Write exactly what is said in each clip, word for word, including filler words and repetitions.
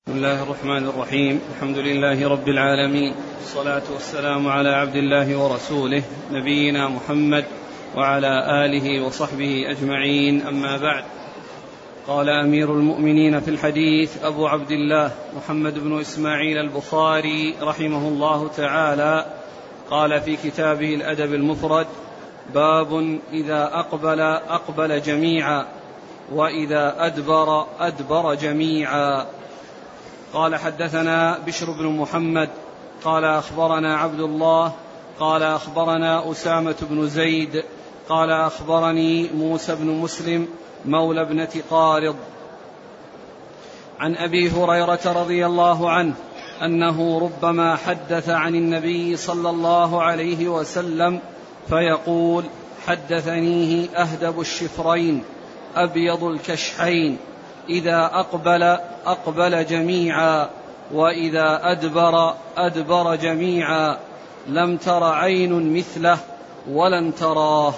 بسم الله الرحمن الرحيم. الحمد لله رب العالمين، والصلاة والسلام على عبد الله ورسوله نبينا محمد وعلى آله وصحبه أجمعين، أما بعد. قال أمير المؤمنين في الحديث أبو عبد الله محمد بن إسماعيل البخاري رحمه الله تعالى، قال في كتابه الأدب المفرد: باب إذا أقبل أقبل جميعا، وإذا أدبر أدبر جميعا. قال: حدثنا بشر بن محمد قال أخبرنا عبد الله قال أخبرنا أسامة بن زيد قال أخبرني موسى بن مسلم مولى ابنة قارض عن أبي هريرة رضي الله عنه أنه ربما حدث عن النبي صلى الله عليه وسلم فيقول: حدثنيه أهدب الشفرين أبيض الكشحين، إذا أقبل أقبل جميعا، وإذا أدبر أدبر جميعا، لم تر عين مثله ولن تراه.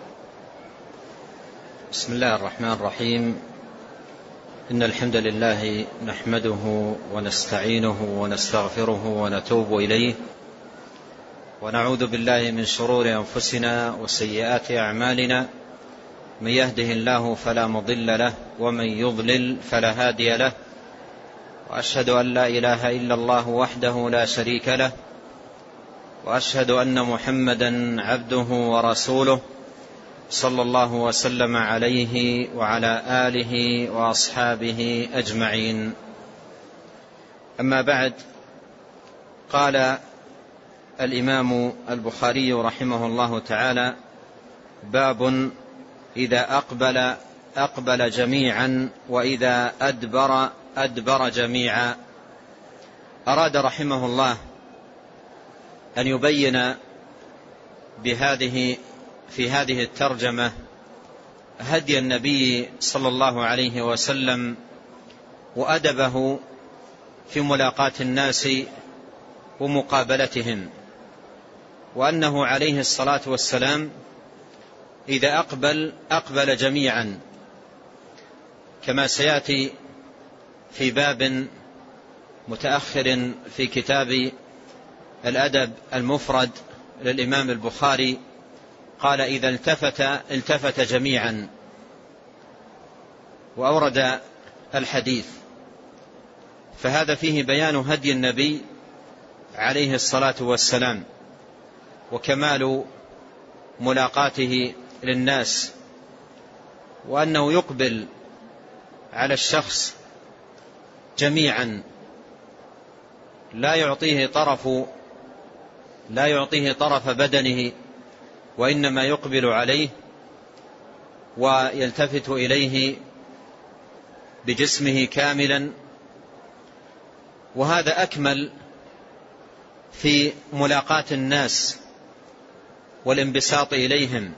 بسم الله الرحمن الرحيم. إن الحمد لله نحمده ونستعينه ونستغفره ونتوب إليه، ونعوذ بالله من شرور أنفسنا وسيئات أعمالنا، من يهده الله فلا مضل له، ومن يضلل فلا هادي له، وأشهد أن لا إله إلا الله وحده لا شريك له، وأشهد أن محمدا عبده ورسوله، صلى الله وسلم عليه وعلى آله وأصحابه أجمعين. أما بعد، قال الإمام البخاري رحمه الله تعالى: باب إذا أقبل أقبل جميعا، وإذا أدبر أدبر جميعا. أراد رحمه الله أن يبين بهذه في هذه الترجمة هدي النبي صلى الله عليه وسلم وأدبه في ملاقاة الناس ومقابلتهم، وأنه عليه الصلاة والسلام إذا أقبل أقبل جميعا، كما سيأتي في باب متأخر في كتاب الأدب المفرد للإمام البخاري، قال: إذا التفت التفت جميعا، وأورد الحديث. فهذا فيه بيان هدي النبي عليه الصلاة والسلام، وكمال ملاقاته للناس، وأنه يقبل على الشخص جميعا، لا يعطيه طرف لا يعطيه طرف بدنه، وإنما يقبل عليه ويلتفت إليه بجسمه كاملا. وهذا أكمل في ملاقاة الناس والانبساط إليهم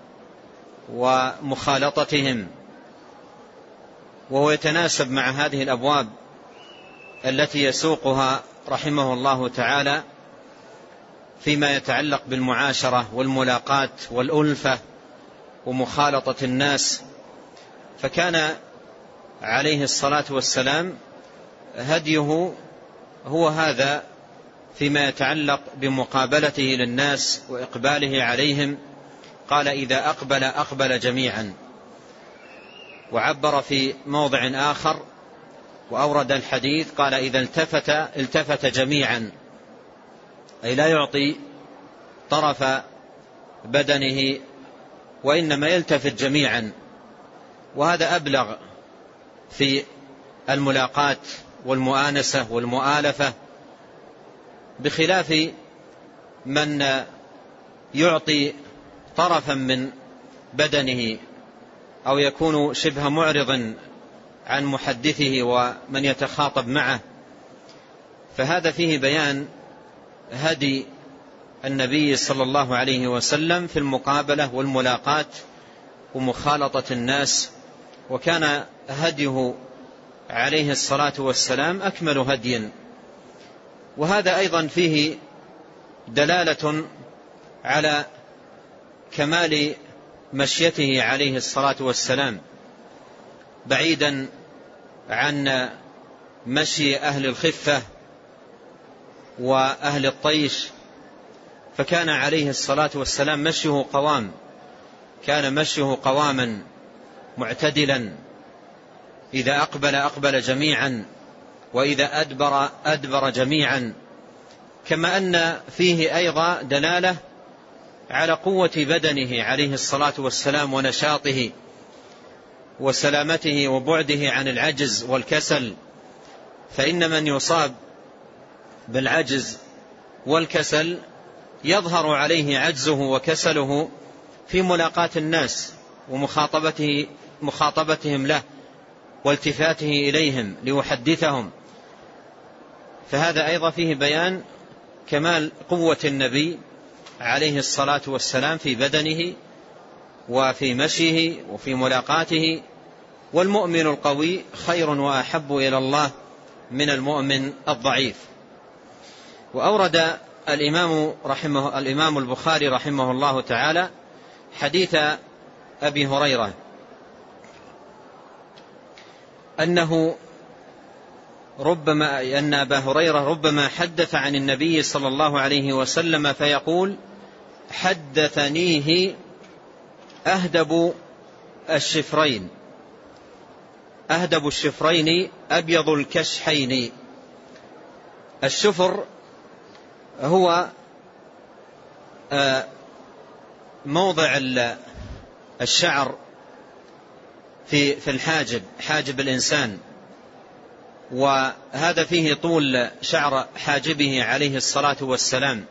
ومخالطتهم، وهو يتناسب مع هذه الأبواب التي يسوقها رحمه الله تعالى فيما يتعلق بالمعاشرة والملاقاة والألفة ومخالطة الناس. فكان عليه الصلاة والسلام هديه هو هذا فيما يتعلق بمقابلته للناس وإقباله عليهم. قال: إذا أقبل أقبل جميعا. وعبر في موضع آخر وأورد الحديث، قال: إذا التفت التفت جميعا، أي لا يعطي طرف بدنه، وإنما يلتفت جميعا. وهذا أبلغ في الملاقاة والمؤانسة والمؤالفة، بخلاف من يعطي طرفا من بدنه أو يكون شبه معرضا عن محدثه ومن يتخاطب معه. فهذا فيه بيان هدي النبي صلى الله عليه وسلم في المقابلة والملاقاة ومخالطة الناس، وكان هديه عليه الصلاة والسلام أكمل هدي. وهذا أيضا فيه دلالة على كمال مشيته عليه الصلاة والسلام، بعيدا عن مشي أهل الخفة وأهل الطيش، فكان عليه الصلاة والسلام مشيه قوام، كان مشيه قواما معتدلا، إذا أقبل أقبل جميعا، وإذا أدبر أدبر جميعا. كما أن فيه أيضا دلالة على قوة بدنه عليه الصلاة والسلام ونشاطه وسلامته وبعده عن العجز والكسل، فإن من يصاب بالعجز والكسل يظهر عليه عجزه وكسله في ملاقاة الناس ومخاطبته مخاطبتهم له والتفاته إليهم ليحدثهم. فهذا أيضا فيه بيان كمال قوة النبي عليه الصلاة والسلام في بدنه وفي مشيه وفي ملاقاته. والمؤمن القوي خير وأحب إلى الله من المؤمن الضعيف. وأورد الإمام رحمه الإمام البخاري رحمه الله تعالى حديث أبي هريرة أنه ربما أن أبا هريرة ربما حدث عن النبي صلى الله عليه وسلم فيقول: حدثنيه أهدب الشفرين أهدب الشفرين أبيض الكشحين. الشفر هو موضع الشعر في في الحاجب، حاجب الإنسان، وهذا فيه طول شعر حاجبه عليه الصلاة والسلام.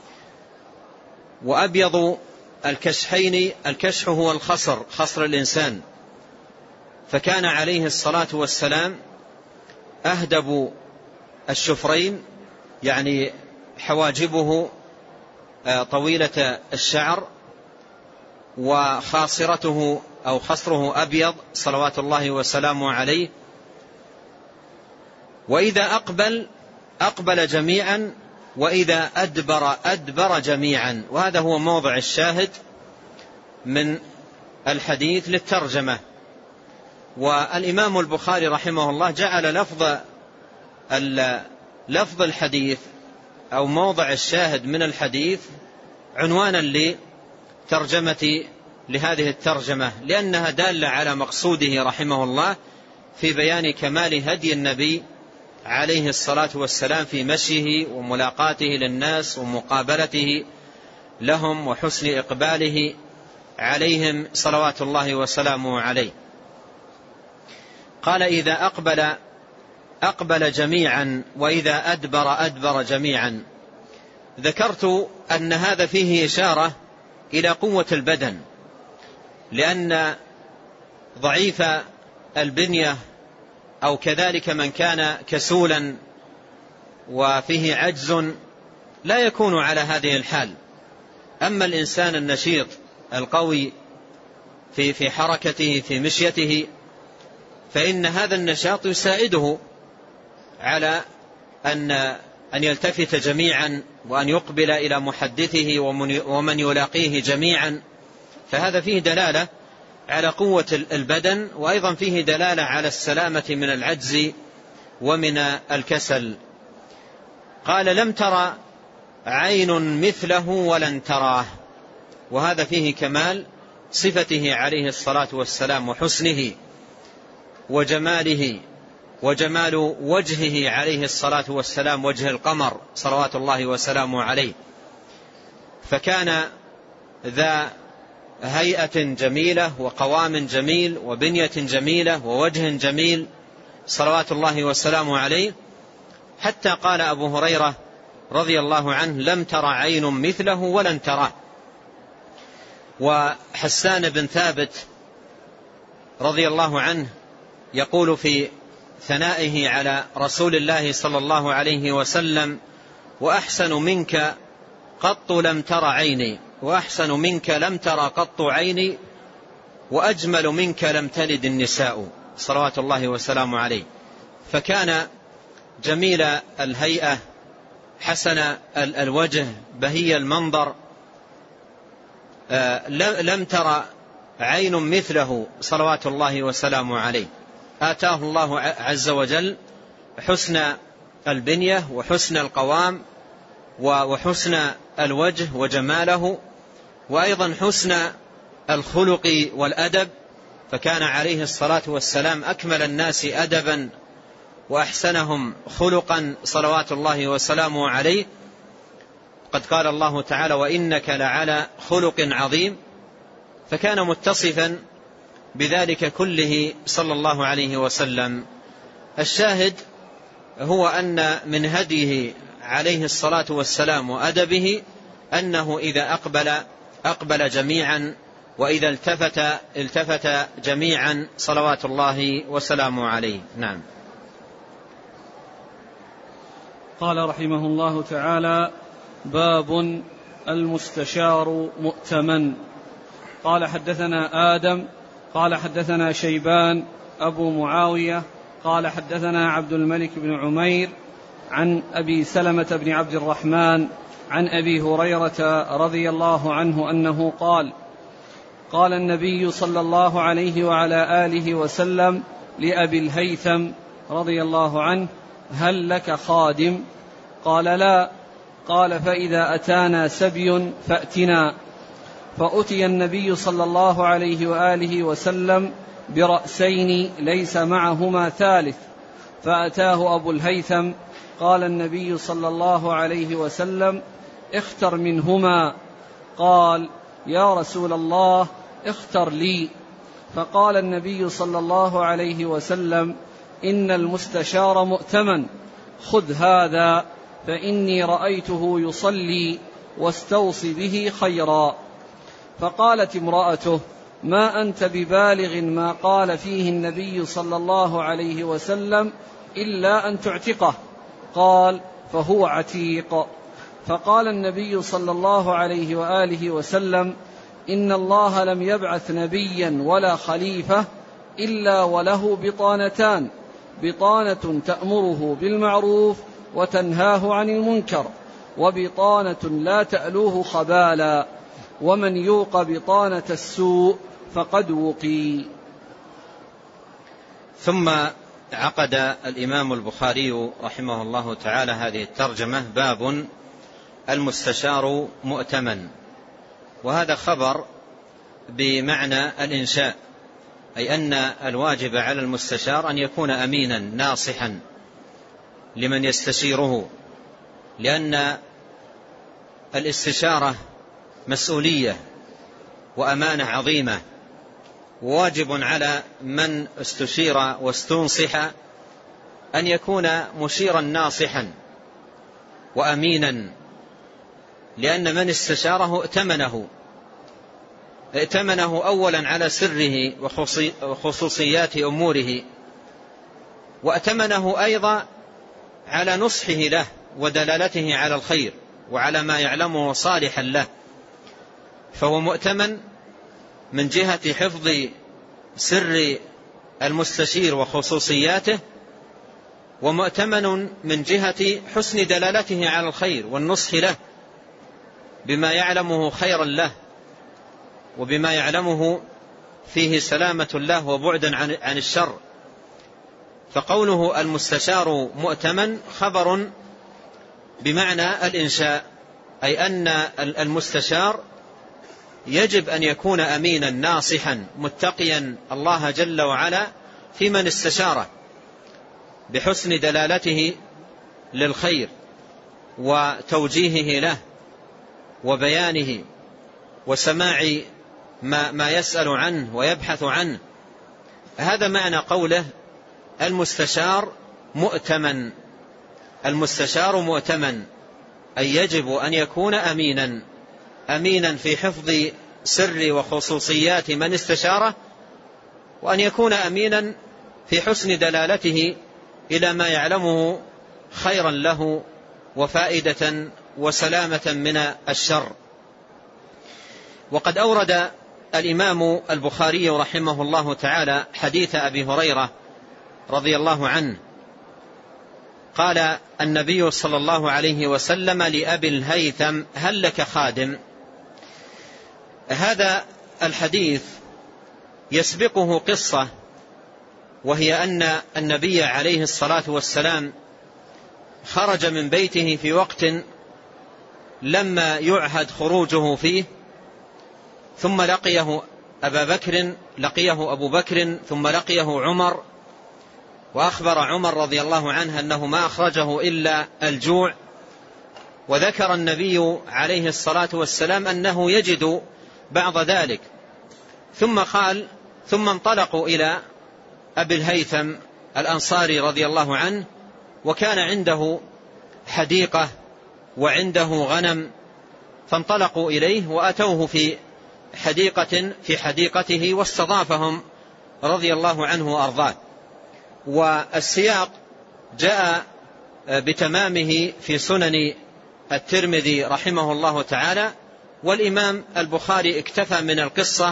وأبيض الكشحين، الكشح هو الخصر، خصر الإنسان، فكان عليه الصلاة والسلام أهدب الشفرين، يعني حواجبه طويلة الشعر، وخاصرته أو خصره أبيض صلوات الله وسلامه عليه. وإذا أقبل أقبل جميعا، وإذا أدبر أدبر جميعا. وهذا هو موضع الشاهد من الحديث للترجمة. والإمام البخاري رحمه الله جعل لفظ لفظ الحديث أو موضع الشاهد من الحديث عنوانا لترجمة لهذه الترجمة، لأنها دالة على مقصوده رحمه الله في بيان كمال هدي النبي عليه الصلاة والسلام في مشيه وملاقاته للناس ومقابلته لهم وحسن إقباله عليهم صلوات الله وسلامه عليه. قال: إذا أقبل أقبل جميعا، وإذا أدبر أدبر جميعا. ذكرت أن هذا فيه إشارة إلى قوة البدن، لأن ضعيف البنية أو كذلك من كان كسولا وفيه عجز لا يكون على هذه الحال. أما الإنسان النشيط القوي في في حركته في مشيته، فإن هذا النشاط يساعده على أن أن يلتفت جميعا، وأن يقبل إلى محدثه ومن يلاقيه جميعا. فهذا فيه دلالة على قوة البدن، وأيضا فيه دلالة على السلامة من العجز ومن الكسل. قال: لم ترى عين مثله ولن تراه. وهذا فيه كمال صفته عليه الصلاة والسلام وحسنه وجماله، وجمال وجهه عليه الصلاة والسلام وجه القمر صلوات الله وسلامه عليه. فكان ذا هيئة جميلة وقوام جميل وبنية جميلة ووجه جميل صلوات الله وسلامه عليه، حتى قال أبو هريرة رضي الله عنه: لم تر عين مثله ولن تراه. وحسان بن ثابت رضي الله عنه يقول في ثنائه على رسول الله صلى الله عليه وسلم: وأحسن منك قط لم تر عيني، وأحسن منك لم تر قط عيني، وأجمل منك لم تلد النساء صلوات الله وسلامه عليه. فكان جميل الهيئة، حسن الوجه، بهي المنظر، لم تر عين مثله صلوات الله وسلامه عليه. آتاه الله عز وجل حسن البنية وحسن القوام وحسن الوجه وجماله، وأيضا حسن الخلق والأدب، فكان عليه الصلاة والسلام أكمل الناس أدبا وأحسنهم خلقا صلوات الله وسلامه عليه. قد قال الله تعالى: وإنك لعلى خلق عظيم، فكان متصفا بذلك كله صلى الله عليه وسلم. الشاهد هو أن من هديه عليه الصلاة والسلام وأدبه أنه إذا أقبل أقبل جميعا، وإذا التفت التفت جميعا صلوات الله وسلامه عليه. نعم. قال رحمه الله تعالى: باب المستشار مؤتمن. قال حدثنا آدم قال حدثنا شيبان أبو معاوية قال حدثنا عبد الملك بن عمير عن أبي سلمة بن عبد الرحمن عن أبي هريرة رضي الله عنه أنه قال: قال النبي صلى الله عليه وعلى آله وسلم لأبي الهيثم رضي الله عنه: هل لك خادم؟ قال: لا. قال: فإذا أتانا سبي فأتنا. فأتي النبي صلى الله عليه وآله وسلم برأسين ليس معهما ثالث، فأتاه أبو الهيثم. قال النبي صلى الله عليه وسلم: اختر منهما. قال: يا رسول الله اختر لي. فقال النبي صلى الله عليه وسلم: إن المستشار مؤتمن، خذ هذا فإني رأيته يصلي واستوص به خيرا. فقالت امرأته: ما أنت ببالغ ما قال فيه النبي صلى الله عليه وسلم إلا أن تعتقه. قال: فهو عتيق. فقال النبي صلى الله عليه وآله وسلم: إن الله لم يبعث نبيا ولا خليفة إلا وله بطانتان، بطانة تأمره بالمعروف وتنهاه عن المنكر، وبطانة لا تألوه خبالا، ومن يوق بطانة السوء فقد وقي. ثم عقد الإمام البخاري رحمه الله تعالى هذه الترجمة: باب المستشار مؤتمن. وهذا خبر بمعنى الإنشاء، أي أن الواجب على المستشار أن يكون أمينا ناصحا لمن يستشيره، لأن الاستشارة مسؤولية وأمانة عظيمة، وواجب على من استشير واستنصح أن يكون مشيرا ناصحا وأمينا، لأن من استشاره ائتمنه ائتمنه أولا على سره وخصوصيات أموره، وائتمنه أيضا على نصحه له ودلالته على الخير وعلى ما يعلمه صالحا له. فهو مؤتمن من جهة حفظ سر المستشير وخصوصياته، ومؤتمن من جهة حسن دلالته على الخير والنصح له بما يعلمه خيرا له، وبما يعلمه فيه سلامة له وبعدا عن الشر. فقوله المستشار مؤتمن خبر بمعنى الإنشاء، أي أن المستشار يجب أن يكون أمينا ناصحا متقيا الله جل وعلا في من استشاره، بحسن دلالته للخير وتوجيهه له وبيانه وسماع ما, ما يسأل عنه ويبحث عنه. هذا معنى قوله المستشار مؤتمن. المستشار مؤتمن أي يجب أن يكون أمينا أمينا في حفظ سر وخصوصيات من استشاره، وأن يكون أمينا في حسن دلالته إلى ما يعلمه خيرا له وفائدة وسلامة من الشر. وقد أورد الإمام البخاري رحمه الله تعالى حديث أبي هريرة رضي الله عنه قال النبي صلى الله عليه وسلم لأبي الهيثم: هل لك خادم؟ هذا الحديث يسبقه قصة وهي أن النبي عليه الصلاة والسلام خرج من بيته في وقت لما يعهد خروجه فيه، ثم لقيه أبا بكر لقيه أبو بكر ثم لقيه عمر، وأخبر عمر رضي الله عنه أنه ما أخرجه إلا الجوع، وذكر النبي عليه الصلاة والسلام أنه يجد بعض ذلك، ثم قال ثم انطلقوا إلى أبي الهيثم الأنصاري رضي الله عنه، وكان عنده حديقة وعنده غنم، فانطلقوا إليه وأتوه في حديقة في حديقته واستضافهم رضي الله عنه وأرضاه. والسياق جاء بتمامه في سنن الترمذي رحمه الله تعالى، والإمام البخاري اكتفى من القصة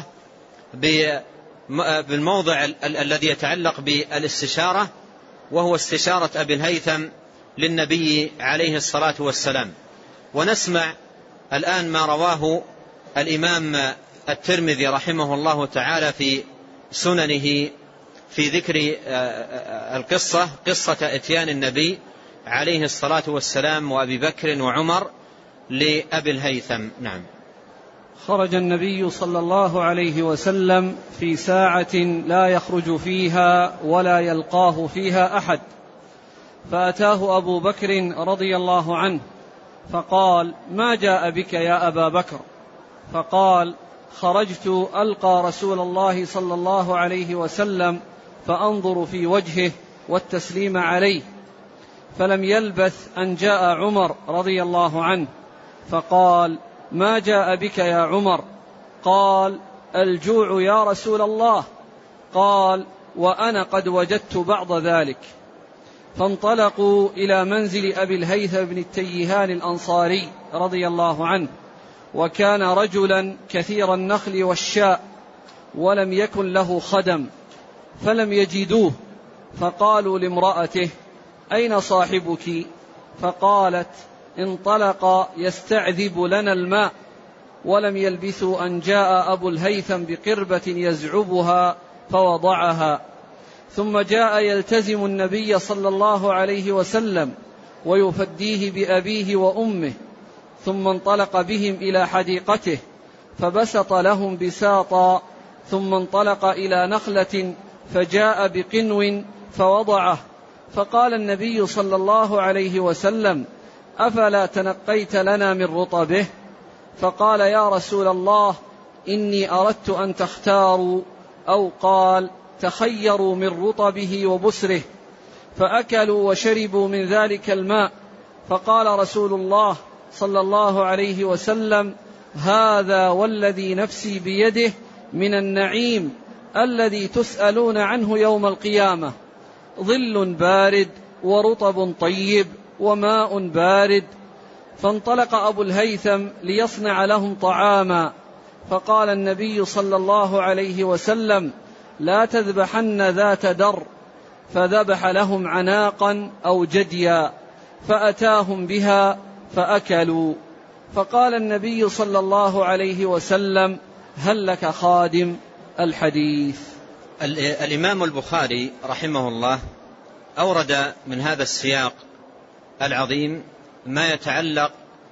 بالموضع الذي يتعلق بالاستشارة، وهو استشارة أبي الهيثم للنبي عليه الصلاة والسلام. ونسمع الآن ما رواه الإمام الترمذي رحمه الله تعالى في سننه في ذكر القصة، قصة اتيان النبي عليه الصلاة والسلام وأبي بكر وعمر لأبي الهيثم. نعم. خرج النبي صلى الله عليه وسلم في ساعة لا يخرج فيها ولا يلقاه فيها أحد، فأتاه أبو بكر رضي الله عنه فقال: ما جاء بك يا أبا بكر؟ فقال: خرجت ألقى رسول الله صلى الله عليه وسلم فأنظر في وجهه والتسليم عليه. فلم يلبث أن جاء عمر رضي الله عنه فقال: ما جاء بك يا عمر؟ قال: الجوع يا رسول الله. قال: وأنا قد وجدت بعض ذلك. فانطلقوا إلى منزل أبي الهيثم بن التيهان الأنصاري رضي الله عنه، وكان رجلا كثير النخل والشاء، ولم يكن له خدم، فلم يجدوه، فقالوا لامرأته: أين صاحبك؟ فقالت: انطلق يستعذب لنا الماء. ولم يلبثوا أن جاء أبو الهيثم بقربة يزعبها فوضعها، ثم جاء يلتزم النبي صلى الله عليه وسلم ويفديه بأبيه وأمه، ثم انطلق بهم إلى حديقته فبسط لهم بساطا، ثم انطلق إلى نخلة فجاء بقنو فوضعه، فقال النبي صلى الله عليه وسلم: أفلا تنقيت لنا من رطبه؟ فقال: يا رسول الله، إني أردت أن تختاروا، أو قال تخيروا من رطبه وبسره. فأكلوا وشربوا من ذلك الماء، فقال رسول الله صلى الله عليه وسلم: هذا والذي نفسي بيده من النعيم الذي تسألون عنه يوم القيامة، ظل بارد ورطب طيب وماء بارد. فانطلق أبو الهيثم ليصنع لهم طعاما، فقال النبي صلى الله عليه وسلم: لا تذبحن ذات در. فذبح لهم عناقا أو جديا، فأتاهم بها فأكلوا. فقال النبي صلى الله عليه وسلم: هل لك خادم؟ الحديث. الإمام البخاري رحمه الله أورد من هذا السياق العظيم ما يتعلق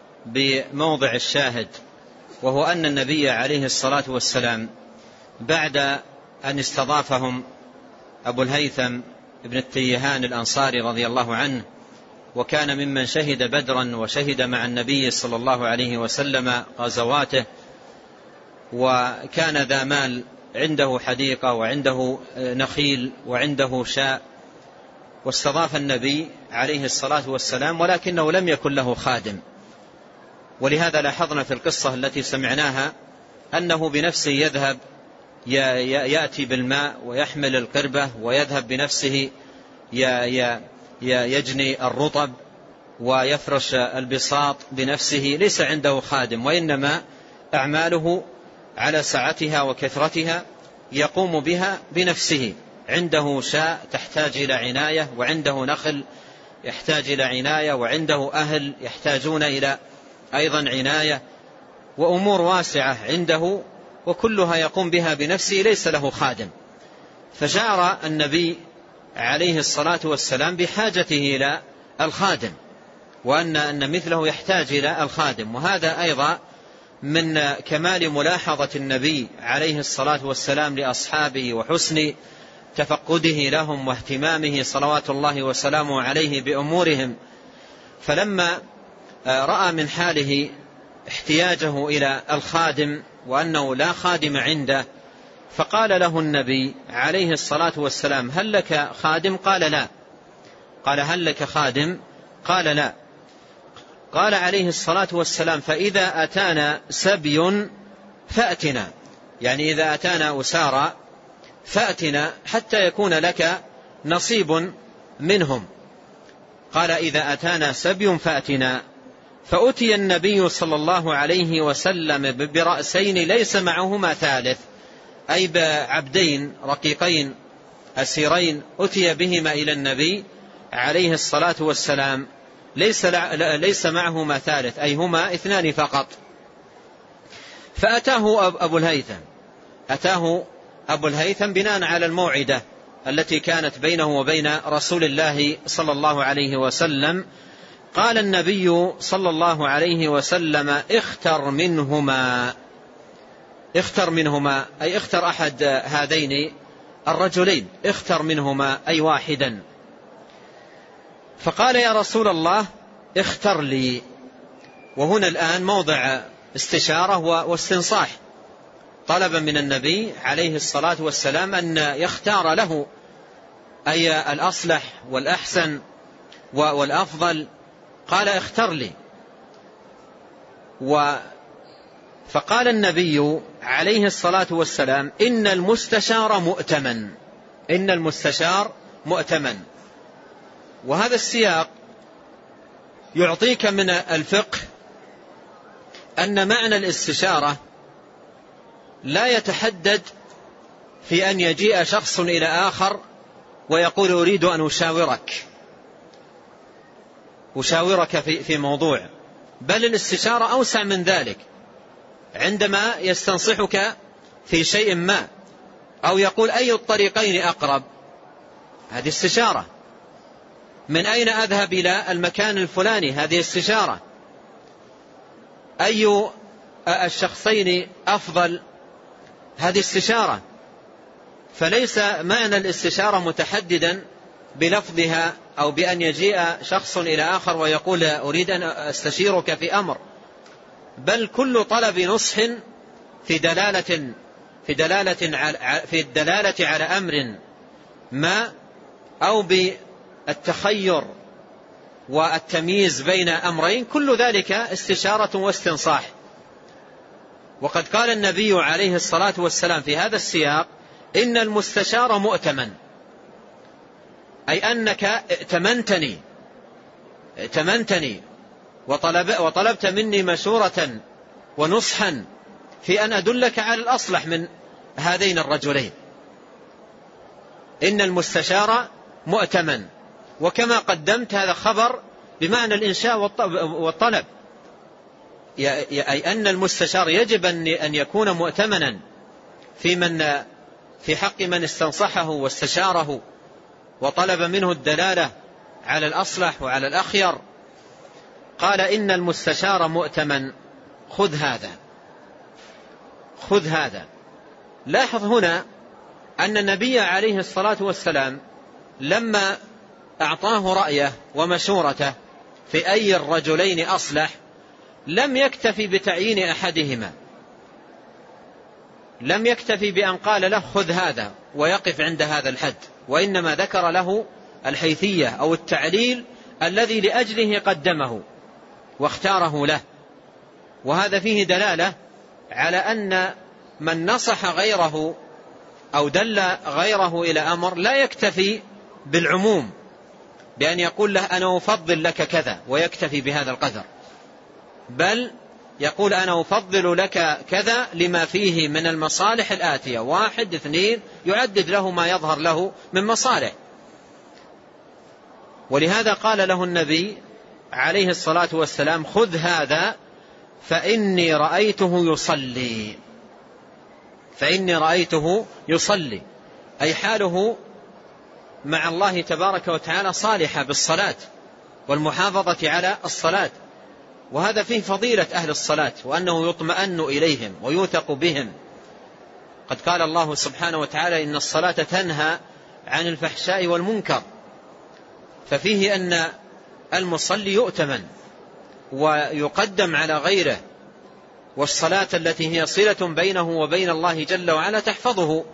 بموضع الشاهد، وهو أن النبي عليه الصلاة والسلام بعد أن استضافهم أبو الهيثم ابن التيهان الأنصاري رضي الله عنه، وكان ممن شهد بدرا وشهد مع النبي صلى الله عليه وسلم غزواته، وكان ذا مال، عنده حديقة وعنده نخيل وعنده شاء، واستضاف النبي عليه الصلاة والسلام، ولكنه لم يكن له خادم. ولهذا لاحظنا في القصة التي سمعناها أنه بنفسه يذهب يأتي بالماء ويحمل القربة، ويذهب بنفسه يجني الرطب ويفرش البساط بنفسه، ليس عنده خادم، وإنما أعماله على سعتها وكثرتها يقوم بها بنفسه. عنده شاء تحتاج إلى عناية، وعنده نخل يحتاج إلى عناية، وعنده أهل يحتاجون إلى أيضا عناية، وأمور واسعة عنده، وكلها يقوم بها بنفسه، ليس له خادم. فشعر النبي عليه الصلاة والسلام بحاجته إلى الخادم، وأن أن مثله يحتاج إلى الخادم. وهذا أيضا من كمال ملاحظة النبي عليه الصلاة والسلام لأصحابه وحسن تفقده لهم واهتمامه صلوات الله وسلامه عليه بأمورهم. فلما رأى من حاله احتياجه إلى الخادم وأنه لا خادم عنده، فقال له النبي عليه الصلاة والسلام: هل لك خادم؟ قال لا. قال: هل لك خادم؟ قال لا. قال عليه الصلاة والسلام: فإذا أتانا سبي فأتنا، يعني إذا أتانا أسارى فأتنا حتى يكون لك نصيب منهم. قال: إذا أتانا سبي فأتنا. فأتي النبي صلى الله عليه وسلم برأسين ليس معهما ثالث، أي بعبدين رقيقين أسيرين أتي بهما إلى النبي عليه الصلاة والسلام ليس, ليس معهما ثالث، أي هما اثنان فقط. فأتاه أبو الهيثم أتاه أبو الهيثم بناء على الموعدة التي كانت بينه وبين رسول الله صلى الله عليه وسلم. قال النبي صلى الله عليه وسلم: اختر منهما اختر منهما أي اختر أحد هذين الرجلين، اختر منهما أي واحدا. فقال: يا رسول الله اختر لي. وهنا الآن موضع استشارة واستنصاح، طلبا من النبي عليه الصلاة والسلام أن يختار له أي الأصلح والأحسن والأفضل. قال: اختر لي. و فقال النبي عليه الصلاة والسلام: إن المستشار مؤتمن إن المستشار مؤتمن. وهذا السياق يعطيك من الفقه أن معنى الاستشارة لا يتحدد في أن يجيء شخص إلى آخر ويقول: أريد أن أشاورك أشاورك في في موضوع، بل الاستشارة أوسع من ذلك. عندما يستنصحك في شيء ما أو يقول: أي الطريقين أقرب، هذه استشارة. من أين أذهب إلى المكان الفلاني، هذه استشارة. أي الشخصين أفضل، هذه استشارة. فليس معنى الاستشارة متحددا بلفظها أو بأن يجيء شخص إلى آخر ويقول: أريد أن أستشيرك في أمر، بل كل طلب نصح في دلالة في دلالة على في الدلالة على أمر ما أو بالتخير والتمييز بين أمرين، كل ذلك استشارة واستنصاح. وقد قال النبي عليه الصلاة والسلام في هذا السياق: إن المستشار مؤتمن، أي أنك ائتمنتني ائتمنتني وطلب وطلبت مني مشورة ونصحا في أن أدلك على الأصلح من هذين الرجلين. إن المستشار مؤتمن. وكما قدمت هذا خبر بمعنى الإنشاء والطلب، أي أن المستشار يجب أن يكون مؤتمنا في من في حق من استنصحه واستشاره وطلب منه الدلالة على الأصلح وعلى الأخير. قال: إن المستشار مؤتمن، خذ هذا خذ هذا. لاحظ هنا أن النبي عليه الصلاة والسلام لما أعطاه رأيه ومشورته في أي الرجلين أصلح لم يكتفي بتعيين أحدهما، لم يكتفي بأن قال له خذ هذا ويقف عند هذا الحد، وإنما ذكر له الحيثية أو التعليل الذي لأجله قدمه واختاره له. وهذا فيه دلالة على أن من نصح غيره أو دل غيره إلى أمر لا يكتفي بالعموم بأن يقول له أنا أفضل لك كذا ويكتفي بهذا القدر، بل يقول أنا أفضل لك كذا لما فيه من المصالح الآتية، واحد اثنين، يعدد له ما يظهر له من مصالح. ولهذا قال له النبي عليه الصلاة والسلام: خذ هذا فإني رأيته يصلي فإني رأيته يصلي أي حاله مع الله تبارك وتعالى صالحة بالصلاة والمحافظة على الصلاة. وهذا فيه فضيلة أهل الصلاة، وأنه يطمئن إليهم ويوثق بهم. قد قال الله سبحانه وتعالى إن الصلاة تنهى عن الفحشاء والمنكر، ففيه أن المصلي يؤتمن ويقدم على غيره، والصلاة التي هي صلة بينه وبين الله جل وعلا تحفظه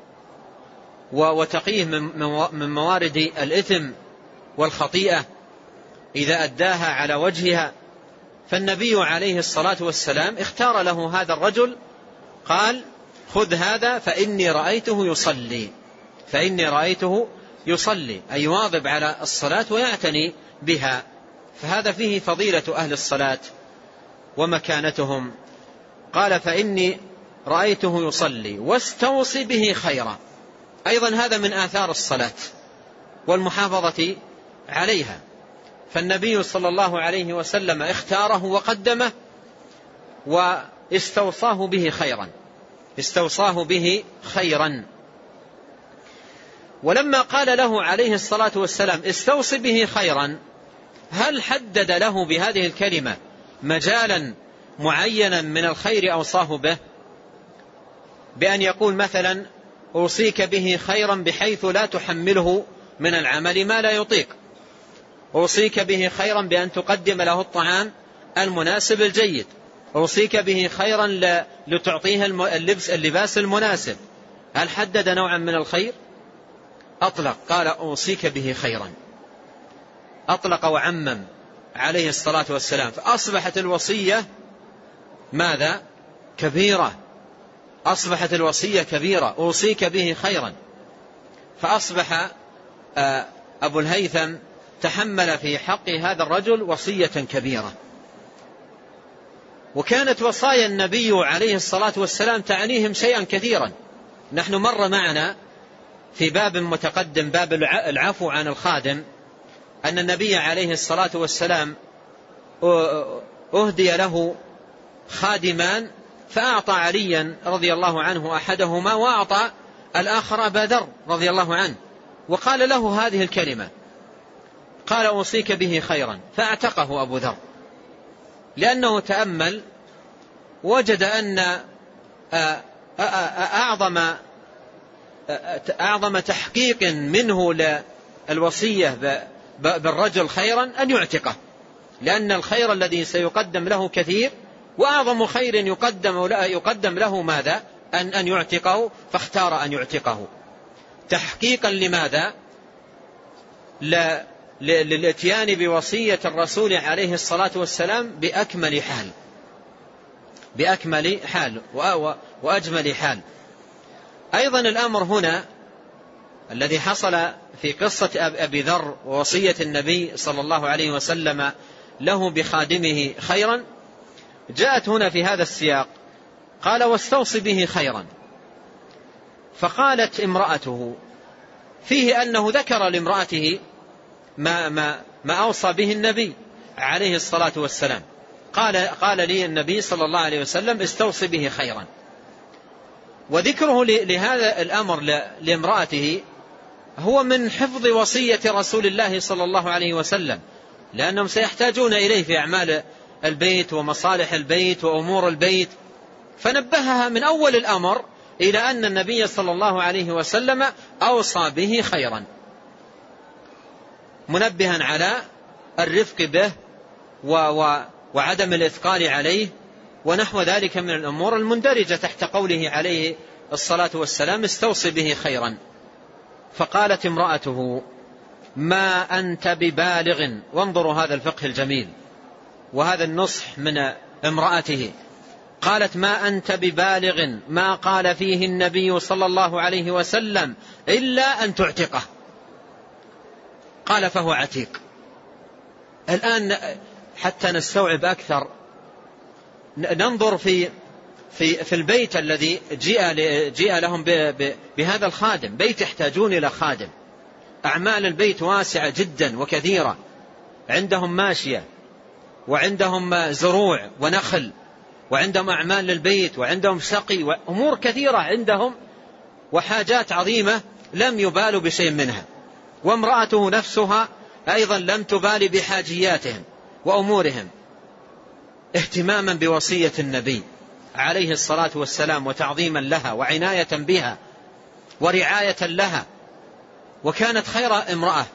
وتقيه من موارد الإثم والخطيئة إذا أداها على وجهها. فالنبي عليه الصلاة والسلام اختار له هذا الرجل، قال خذ هذا فإني رأيته يصلي، فإني رأيته يصلي، أي يواظب على الصلاة ويعتني بها. فهذا فيه فضيلة أهل الصلاة ومكانتهم. قال فإني رأيته يصلي واستوصي به خيرا. أيضا هذا من آثار الصلاة والمحافظة عليها. فالنبي صلى الله عليه وسلم اختاره وقدمه واستوصاه به خيرا، استوصاه به خيرا. ولما قال له عليه الصلاة والسلام استوصي به خيرا، هل حدد له بهذه الكلمة مجالا معينا من الخير أوصاه به، بأن يقول مثلا أوصيك به خيرا بحيث لا تحمله من العمل ما لا يطيق، أوصيك به خيرا بأن تقدم له الطعام المناسب الجيد، أوصيك به خيرا لتعطيه اللبس اللباس المناسب؟ هل حدد نوعا من الخير؟ أطلق، قال أوصيك به خيرا، أطلق وعمم عليه الصلاة والسلام. فأصبحت الوصية ماذا؟ كبيرة، أصبحت الوصية كبيرة، أوصيك به خيرا. فأصبح أبو الهيثم تحمل في حق هذا الرجل وصية كبيرة. وكانت وصايا النبي عليه الصلاة والسلام تعنيهم شيئا كثيرا. نحن مر معنا في باب متقدم، باب العفو عن الخادم، أن النبي عليه الصلاة والسلام أهدي له خادمان، فأعطى عليا رضي الله عنه أحدهما وأعطى الآخر أبا ذر رضي الله عنه، وقال له هذه الكلمة، قال أوصيك به خيرا، فاعتقه أبو ذر، لأنه تأمل وجد أن أعظم أعظم تحقيق منه للوصية بالرجل خيرا أن يعتقه، لأن الخير الذي سيقدم له كثير، وأعظم خير يقدم يقدم له ماذا؟ أن أن يعتقه، فاختار أن يعتقه تحقيقا لماذا؟ للاتيان بوصية الرسول عليه الصلاة والسلام بأكمل حال، بأكمل حال وأجمل حال. أيضا الأمر هنا الذي حصل في قصة أبي ذر ووصية النبي صلى الله عليه وسلم له بخادمه خيرا، جاءت هنا في هذا السياق، قال واستوصي به خيرا. فقالت امرأته، فيه أنه ذكر لامرأته ما, ما, ما أوصى به النبي عليه الصلاة والسلام. قال, قال لي النبي صلى الله عليه وسلم استوصي به خيرا. وذكره لهذا الأمر لامرأته هو من حفظ وصية رسول الله صلى الله عليه وسلم، لأنهم سيحتاجون إليه في أعمال البيت ومصالح البيت وأمور البيت. فنبهها من أول الأمر إلى أن النبي صلى الله عليه وسلم أوصى به خيرا، منبها على الرفق به وعدم الإثقال عليه ونحو ذلك من الأمور المندرجة تحت قوله عليه الصلاة والسلام استوصي به خيرا. فقالت امرأته ما أنت ببالغ. وانظروا هذا الفقه الجميل وهذا النصح من امرأته. قالت ما أنت ببالغ ما قال فيه النبي صلى الله عليه وسلم إلا أن تعتقه. قال فهو عتيق. الآن حتى نستوعب أكثر ننظر في في في البيت الذي جاء جاء لهم بهذا الخادم، بيت يحتاجون إلى خادم، أعمال البيت واسعة جدا وكثيرة، عندهم ماشية وعندهم زروع ونخل وعندهم أعمال للبيت وعندهم سقي وأمور كثيرة عندهم وحاجات عظيمة لم يبالوا بشيء منها، وامرأته نفسها أيضا لم تبالي بحاجياتهم وأمورهم، اهتماما بوصية النبي عليه الصلاة والسلام وتعظيما لها وعناية بها ورعاية لها. وكانت خير امرأة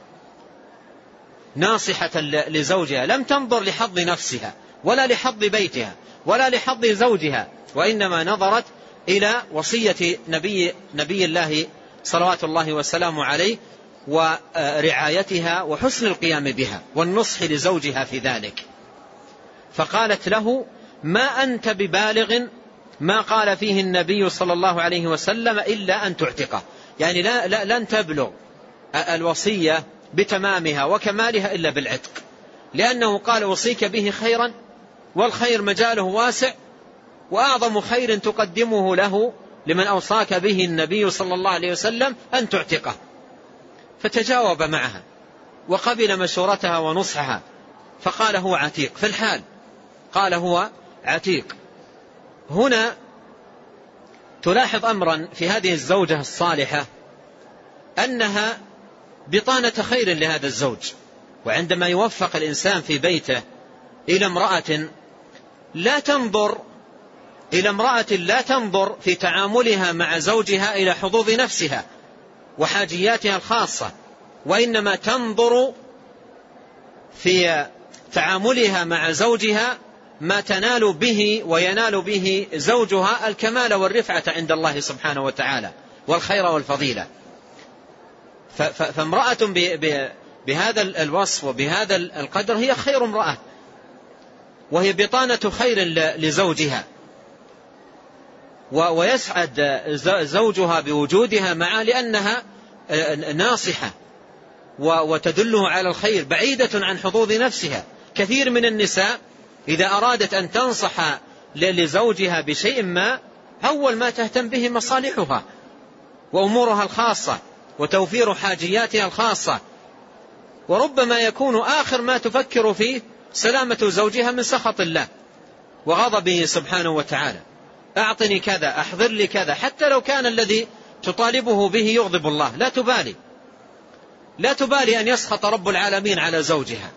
ناصحة لزوجها، لم تنظر لحظ نفسها ولا لحظ بيتها ولا لحظ زوجها، وإنما نظرت إلى وصية نبي, نبي الله صلوات الله وسلامه عليه ورعايتها وحسن القيام بها والنصح لزوجها في ذلك. فقالت له: ما أنت ببالغ ما قال فيه النبي صلى الله عليه وسلم إلا أن تعتقه، يعني لا لا لن تبلغ الوصية بتمامها وكمالها إلا بالعتق، لأنه قال: وصيك به خيرا، والخير مجاله واسع، وأعظم خير تقدمه له لمن أوصاك به النبي صلى الله عليه وسلم أن تعتقه. فتجاوب معها وقبل مشورتها ونصحها، فقال: هو عتيق. في الحال قال: هو عتيق. هنا تلاحظ أمرا في هذه الزوجة الصالحة، أنها بطانة خير لهذا الزوج. وعندما يوفق الإنسان في بيته إلى امرأة لا تنظر إلى امرأة لا تنظر في تعاملها مع زوجها إلى حظوظ نفسها وحاجياتها الخاصة، وإنما تنظر في تعاملها مع زوجها ما تنال به وينال به زوجها الكمال والرفعة عند الله سبحانه وتعالى والخير والفضيلة. فامرأة بهذا الوصف وبهذا القدر هي خير امرأة، وهي بطانة خير لزوجها، ويسعد زوجها بوجودها معه لأنها ناصحة وتدله على الخير بعيدة عن حظوظ نفسها. كثير من النساء إذا أرادت أن تنصح لزوجها بشيء ما أول ما تهتم به مصالحها وأمورها الخاصة وتوفير حاجياتها الخاصة، وربما يكون آخر ما تفكر فيه سلامة زوجها من سخط الله وغضبه سبحانه وتعالى. أعطني كذا، أحضر لي كذا، حتى لو كان الذي تطالبه به يغضب الله لا تبالي، لا تبالي أن يسخط رب العالمين على زوجها،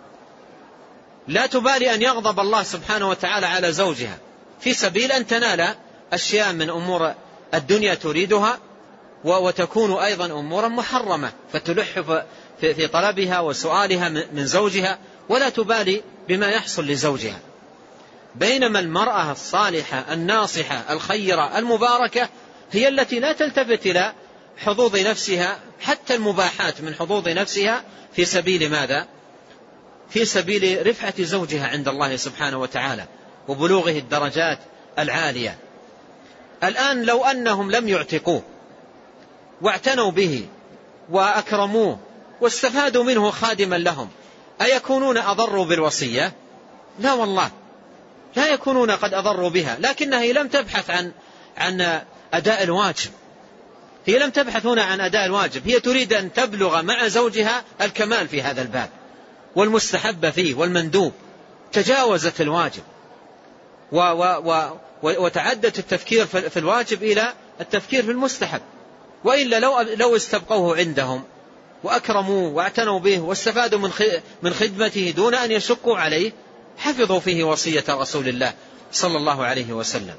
لا تبالي أن يغضب الله سبحانه وتعالى على زوجها، في سبيل أن تنال أشياء من أمور الدنيا تريدها، وتكون أيضا أمورا محرمة فتلح في طلبها وسؤالها من زوجها، ولا تبالي بما يحصل لزوجها. بينما المرأة الصالحة الناصحة الخيرة المباركة هي التي لا تلتفت إلى حظوظ نفسها، حتى المباحات من حظوظ نفسها، في سبيل ماذا؟ في سبيل رفعة زوجها عند الله سبحانه وتعالى وبلوغه الدرجات العالية. الآن لو أنهم لم يعتقوه واعتنوا به وأكرموه واستفادوا منه خادما لهم، أيكونون أضروا بالوصية؟ لا والله، لا يكونون قد أضروا بها، لكنها هي لم تبحث عن عن أداء الواجب، هي لم تبحث هنا عن أداء الواجب، هي تريد أن تبلغ مع زوجها الكمال في هذا الباب والمستحب فيه والمندوب، تجاوزت الواجب و و و وتعدت التفكير في الواجب إلى التفكير في المستحب. وإلا لو لو استبقوه عندهم وأكرموه واعتنوا به واستفادوا من من خدمته دون أن يشقوا عليه، حفظوا فيه وصية رسول الله صلى الله عليه وسلم.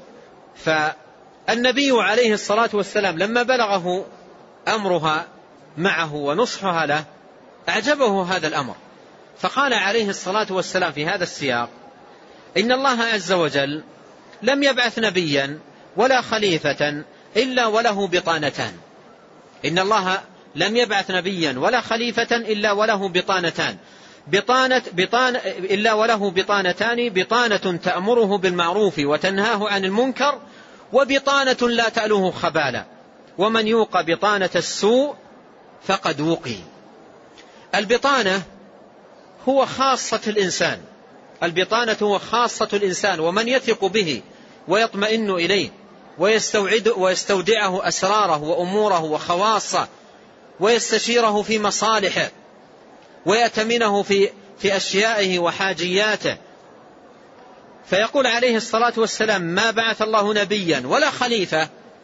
فالنبي عليه الصلاة والسلام لما بلغه أمرها معه ونصحها له أعجبه هذا الأمر، فقال عليه الصلاة والسلام في هذا السياق: إن الله عز وجل لم يبعث نبيا ولا خليفة إلا وله بطانتان. إن الله لم يبعث نبيا ولا خليفة إلا وله بطانتان، بطانة بطانة إلا وله بطانتان، بطانة تأمره بالمعروف وتنهاه عن المنكر، وبطانة لا تألوه خبالا، ومن يوق بطانة السوء فقد وقي. البطانة هو خاصة الإنسان، البطانة هو خاصة الإنسان، ومن يثق به ويطمئن إليه ويستوعد ويستودعه أسراره وأموره وخواصه ويستشيره في مصالحه ويأتمنه في في أشيائه وحاجياته. فيقول عليه الصلاة والسلام: ما بعث الله نبيا ولا خليفة،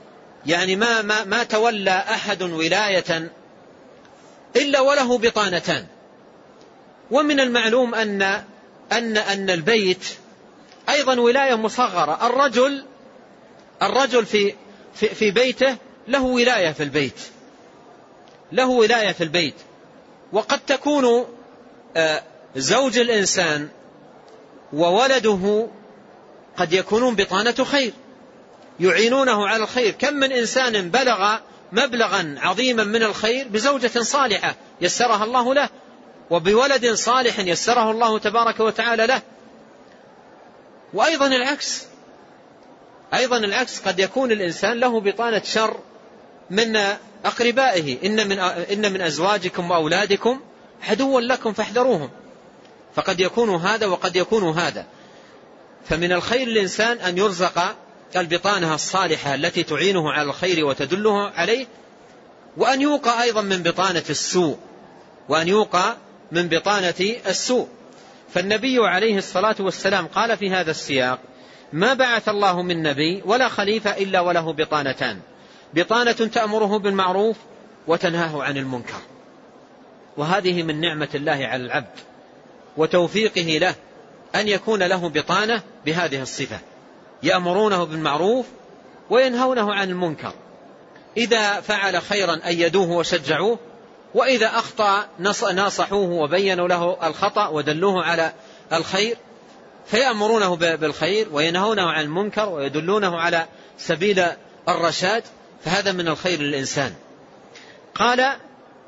يعني ما, ما, ما تولى أحد ولاية إلا وله بطانتان. ومن المعلوم أن, أن, أن البيت أيضا ولاية مصغرة. الرجل, الرجل في, في, في بيته له ولاية في البيت، له ولاية في البيت. وقد تكون زوج الإنسان وولده قد يكونون بطانة خير يعينونه على الخير. كم من إنسان بلغ مبلغا عظيما من الخير بزوجة صالحة يسرها الله له، وبولد صالح يسره الله تبارك وتعالى له. وأيضا العكس، أيضا العكس قد يكون الإنسان له بطانة شر من أقربائه. إن من, إن من أزواجكم وأولادكم عدوا لكم فاحذروهم. فقد يكون هذا وقد يكون هذا. فمن الخير الإنسان أن يرزق البطانة الصالحة التي تعينه على الخير وتدله عليه، وأن يوقى أيضا من بطانة السوء، وأن يوقى من بطانة السوء. فالنبي عليه الصلاة والسلام قال في هذا السياق: ما بعث الله من نبي ولا خليفة إلا وله بطانتان، بطانة تأمره بالمعروف وتنهاه عن المنكر. وهذه من نعمة الله على العبد وتوفيقه له أن يكون له بطانة بهذه الصفة، يأمرونه بالمعروف وينهونه عن المنكر. إذا فعل خيرا أيدوه وشجعوه، وإذا أخطأ ناصحوه وبينوا له الخطأ ودلوه على الخير، فيأمرونه بالخير وينهونه عن المنكر ويدلونه على سبيل الرشاد. فهذا من الخير للإنسان. قال: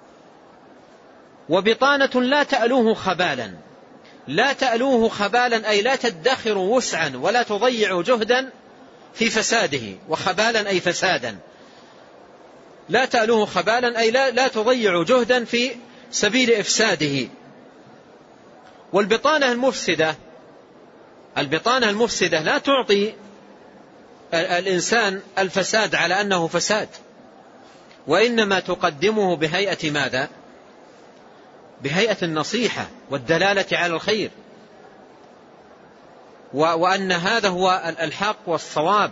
وبطانة لا تألوه خبالا. لا تألوه خبالا أي لا تدخروا وسعا ولا تضيعوا جهدا في فساده. وخبالا أي فسادا. لا تألوه خبالا أي لا, لا تضيعوا جهدا في سبيل إفساده. والبطانة المفسدة، البطانة المفسدة لا تعطي الإنسان الفساد على أنه فساد، وإنما تقدمه بهيئة ماذا؟ بهيئة النصيحة والدلالة على الخير، وأن هذا هو الحق والصواب.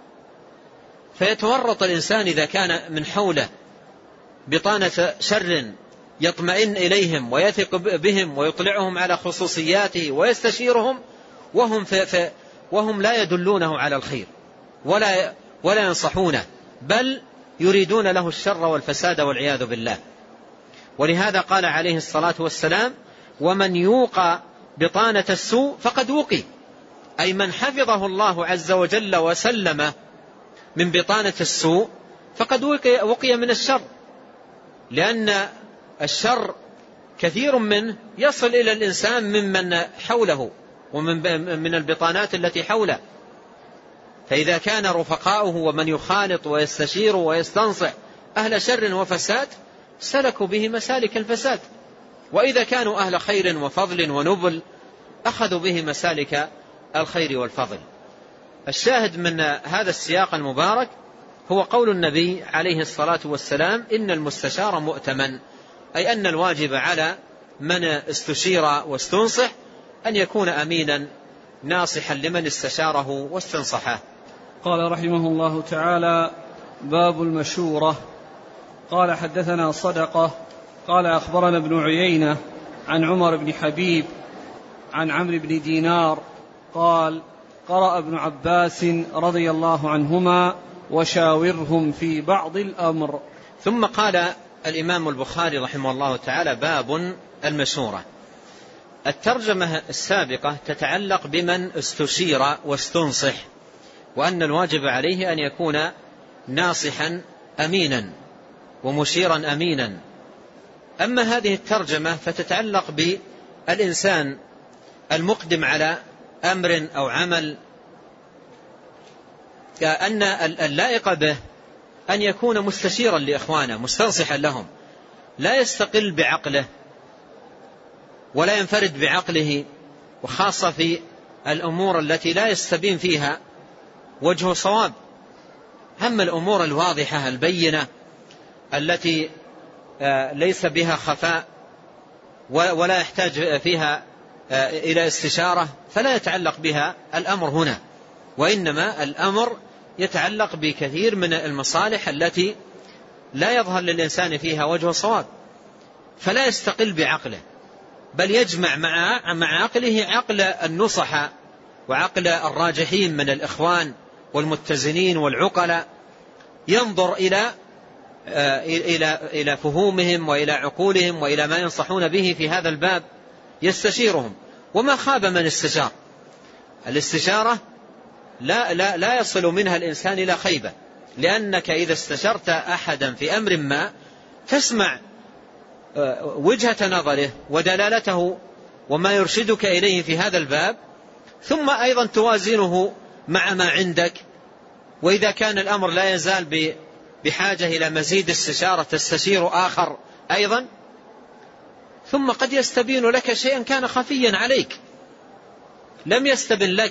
فيتورط الإنسان إذا كان من حوله بطانة شر يطمئن إليهم ويثق بهم ويطلعهم على خصوصياته ويستشيرهم، وهم, في في وهم لا يدلونه على الخير ولا, ولا ينصحونه، بل يريدون له الشر والفساد والعياذ بالله. ولهذا قال عليه الصلاة والسلام: ومن يوقى بطانة السوء فقد وقي، أي من حفظه الله عز وجل وسلم من بطانة السوء فقد وقي من الشر. لأن الشر كثير منه يصل إلى الإنسان ممن حوله ومن من البطانات التي حوله. فإذا كان رفقاؤه ومن يخالط ويستشير ويستنصح أهل شر وفساد سلكوا به مسالك الفساد، وإذا كانوا أهل خير وفضل ونبل أخذوا به مسالك الخير والفضل. الشاهد من هذا السياق المبارك هو قول النبي عليه الصلاة والسلام: إن المستشار مؤتمن، أي أن الواجب على من استشير واستنصح أن يكون أمينا ناصحا لمن استشاره واستنصحه. قال رحمه الله تعالى: باب المشورة. قال: حدثنا صدقة قال أخبرنا ابن عيينة عن عمر بن حبيب عن عمرو بن دينار قال: قرأ ابن عباس رضي الله عنهما: وشاورهم في بعض الأمر. ثم قال الإمام البخاري رحمه الله تعالى: باب المشورة. الترجمة السابقة تتعلق بمن استشير واستنصح، وأن الواجب عليه أن يكون ناصحا أمينا ومشيرا أمينا. أما هذه الترجمة فتتعلق بالإنسان المقدم على أمر أو عمل، كأن اللائق به أن يكون مستشيرا لإخوانه مستنصحا لهم، لا يستقل بعقله ولا ينفرد بعقله، وخاصة في الأمور التي لا يستبين فيها وجه صواب. هم الأمور الواضحة البينة التي ليس بها خفاء ولا يحتاج فيها إلى استشارة فلا يتعلق بها الأمر هنا، وإنما الأمر يتعلق بكثير من المصالح التي لا يظهر للإنسان فيها وجه صواب، فلا يستقل بعقله، بل يجمع مع مع عقله عقل النصحاء وعقل الراجحين من الإخوان والمتزنين والعقلاء، ينظر إلى إلى إلى فهومهم وإلى عقولهم وإلى ما ينصحون به في هذا الباب، يستشيرهم. وما خاب من استشار. الاستشارة لا لا لا يصل منها الإنسان إلى خيبة، لأنك إذا استشرت أحدا في أمر ما تسمع وجهة نظره ودلالته وما يرشدك إليه في هذا الباب، ثم أيضا توازنه مع ما عندك. وإذا كان الأمر لا يزال بحاجة إلى مزيد استشارة تستشير آخر أيضا، ثم قد يستبين لك شيئا كان خفيا عليك لم يستبن لك.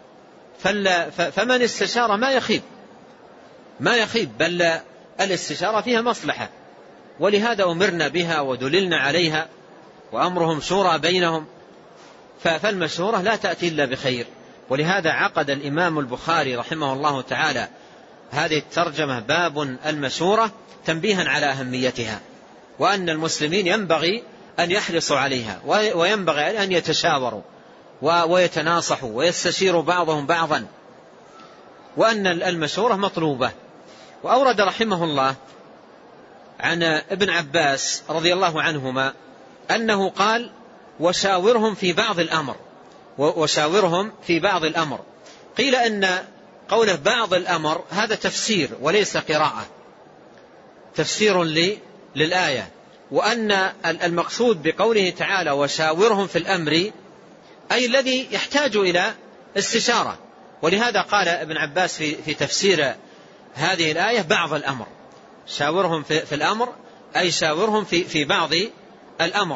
فمن استشار ما يخيب ما يخيب بل الاستشارة فيها مصلحة، ولهذا أمرنا بها ودللنا عليها، وأمرهم شورى بينهم. فالمشورة لا تأتي إلا بخير. ولهذا عقد الإمام البخاري رحمه الله تعالى هذه الترجمة باب المشورة تنبيها على أهميتها، وأن المسلمين ينبغي أن يحرصوا عليها، وينبغي أن يتشاوروا ويتناصحوا ويستشيروا بعضهم بعضا، وأن المشورة مطلوبة. وأورد رحمه الله عن ابن عباس رضي الله عنهما أنه قال: وشاورهم في بعض الأمر وشاورهم في بعض الأمر. قيل أن قوله بعض الأمر هذا تفسير وليس قراءة، تفسير للآية، وأن المقصود بقوله تعالى وشاورهم في الأمر أي الذي يحتاج إلى استشارة. ولهذا قال ابن عباس في, في تفسير هذه الآية بعض الأمر، شاورهم في, في الأمر أي شاورهم في, في بعض الأمر،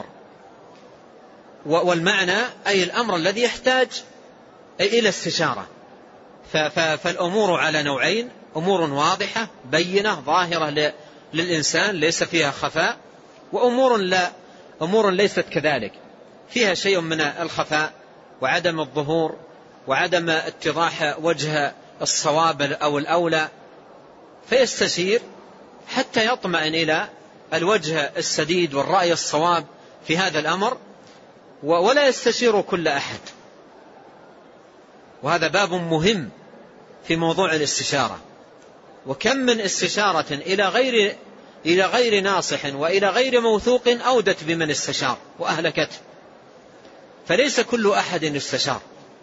والمعنى أي الأمر الذي يحتاج إلى استشارة. فالأمور على نوعين: أمور واضحة بينة ظاهرة للإنسان ليس فيها خفاء، وأمور لا أمور ليست كذلك فيها شيء من الخفاء وعدم الظهور وعدم اتضاح وجه الصواب أو الأولى، فيستشير حتى يطمئن إلى الوجه السديد والرأي الصواب في هذا الأمر، ولا يستشير كل أحد. وهذا باب مهم في موضوع الاستشارة. وكم من استشارة إلى غير إلى غير ناصح وإلى غير موثوق أودت بمن استشار وأهلكته. فليس كل أحد يستشار،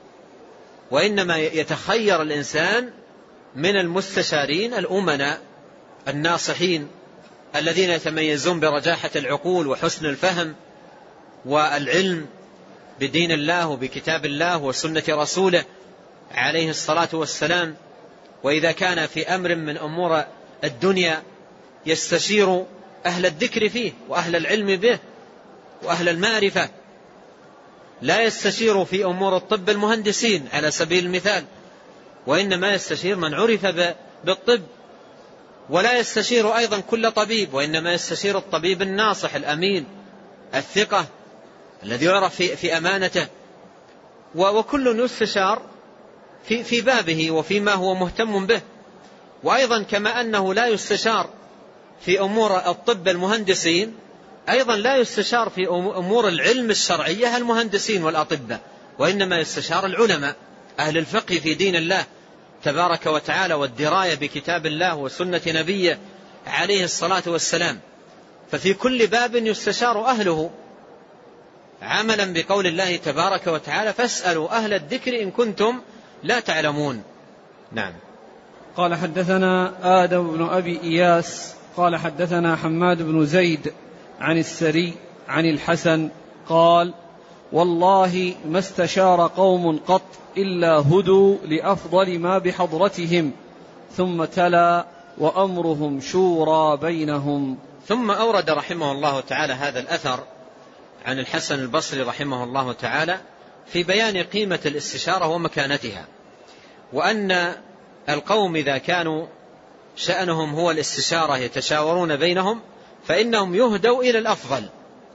وإنما يتخير الإنسان من المستشارين الأمناء الناصحين الذين يتميزون برجاحة العقول وحسن الفهم والعلم بدين الله وبكتاب الله وسنة رسوله عليه الصلاة والسلام. وإذا كان في أمر من أمور الدنيا يستشير أهل الذكر فيه وأهل العلم به وأهل المعرفة، لا يستشير في أمور الطب المهندسين على سبيل المثال، وإنما يستشير من عرف بالطب. ولا يستشير أيضا كل طبيب، وإنما يستشير الطبيب الناصح الأمين الثقة الذي يعرف في, في أمانته. وكل يستشار في, في بابه وفيما هو مهتم به. وأيضا كما أنه لا يستشار في أمور الطب المهندسين، أيضا لا يستشار في أمور العلم الشرعية المهندسين والأطباء، وإنما يستشار العلماء أهل الفقه في دين الله تبارك وتعالى والدراية بكتاب الله وسنة نبيه عليه الصلاة والسلام. ففي كل باب يستشار أهله، عملا بقول الله تبارك وتعالى: فاسألوا أهل الذكر إن كنتم لا تعلمون. نعم. قال: حدثنا آدم بن أبي إياس قال حدثنا حماد بن زيد عن السري عن الحسن قال: والله ما استشار قوم قط إلا هدوا لأفضل ما بحضرتهم، ثم تلا: وأمرهم شورى بينهم. ثم أورد رحمه الله تعالى هذا الأثر عن الحسن البصري رحمه الله تعالى في بيان قيمة الاستشارة ومكانتها، وأن القوم إذا كانوا شأنهم هو الاستشارة يتشاورون بينهم فإنهم يهدوا إلى الأفضل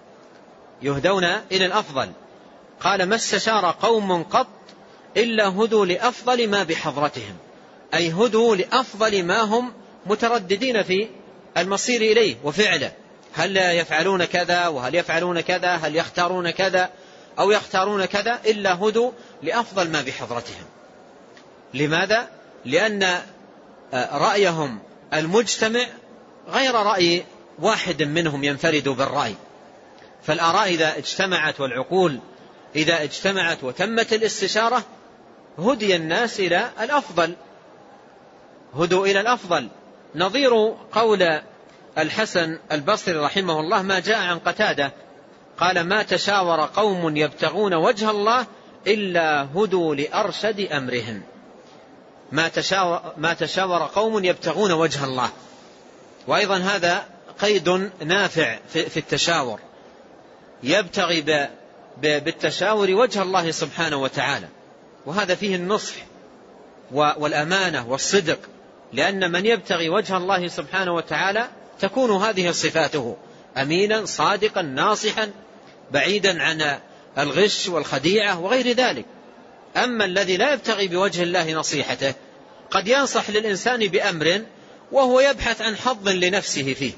يهدون إلى الأفضل. قال: ما استشار قوم قط إلا هدوا لأفضل ما بحضرتهم. أي هدوا لأفضل ما هم مترددين في المصير إليه وفعله، هل يفعلون كذا وهل يفعلون كذا، هل يختارون كذا أو يختارون كذا، إلا هدوا لأفضل ما بحضرتهم. لماذا؟ لأن رأيهم المجتمع غير رأي واحد منهم ينفرد بالرأي. فالآراء إذا اجتمعت والعقول إذا اجتمعت وتمت الاستشارة هدي الناس إلى الأفضل، هدوا إلى الأفضل. نظير قول الحسن البصري رحمه الله ما جاء عن قتادة قال ما تشاور قوم يبتغون وجه الله إلا هدوا لأرشد أمرهم. ما تشاور, ما تشاور قوم يبتغون وجه الله. وأيضا هذا قيد نافع في التشاور، يبتغي بالتشاور وجه الله سبحانه وتعالى، وهذا فيه النصح والأمانة والصدق، لأن من يبتغي وجه الله سبحانه وتعالى تكون هذه صفاته: أمينا صادقا ناصحا بعيدا عن الغش والخديعة وغير ذلك. أما الذي لا يبتغي بوجه الله نصيحته قد ينصح للإنسان بأمر وهو يبحث عن حظ لنفسه فيه،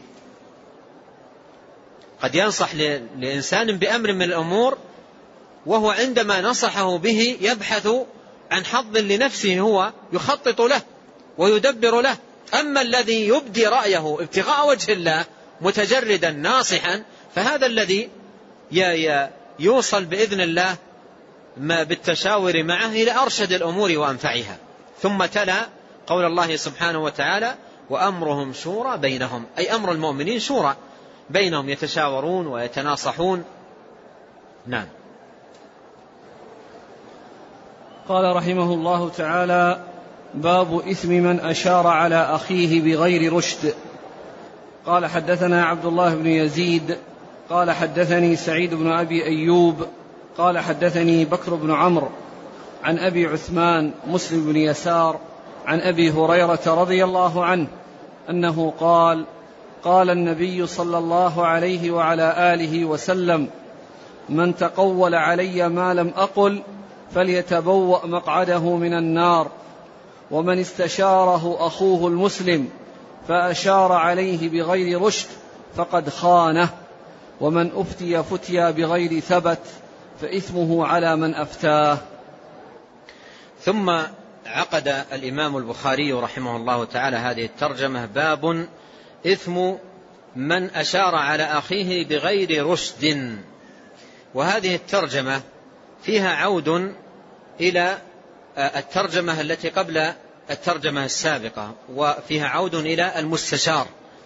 قد ينصح لإنسان بأمر من الأمور وهو عندما نصحه به يبحث عن حظ لنفسه، هو يخطط له ويدبر له. أما الذي يبدي رأيه ابتغاء وجه الله متجردا ناصحا فهذا الذي يوصل بإذن الله ما بالتشاور معه إلى أرشد الأمور وأنفعها. ثم تلا قول الله سبحانه وتعالى وأمرهم شورى بينهم، أي أمر المؤمنين شورى بينهم، يتشاورون ويتناصحون. نعم. قال رحمه الله تعالى باب إثم من أشار على أخيه بغير رشد. قال حدثنا عبد الله بن يزيد قال حدثني سعيد بن أبي أيوب قال حدثني بكر بن عمرو عن أبي عثمان مسلم بن يسار عن أبي هريرة رضي الله عنه أنه قال قال النبي صلى الله عليه وعلى آله وسلم من تقول علي ما لم أقل فليتبوأ مقعده من النار. ومن استشاره أخوه المسلم فأشار عليه بغير رشد فقد خانه. ومن أفتي فتيا بغير ثبت فإثمه على من أفتاه. ثم عقد الإمام البخاري رحمه الله تعالى هذه الترجمة باب إثم من أشار على أخيه بغير رشد. وهذه الترجمة فيها عود إلى الترجمة التي قبل الترجمة السابقة، وفيها عود إلى المستشار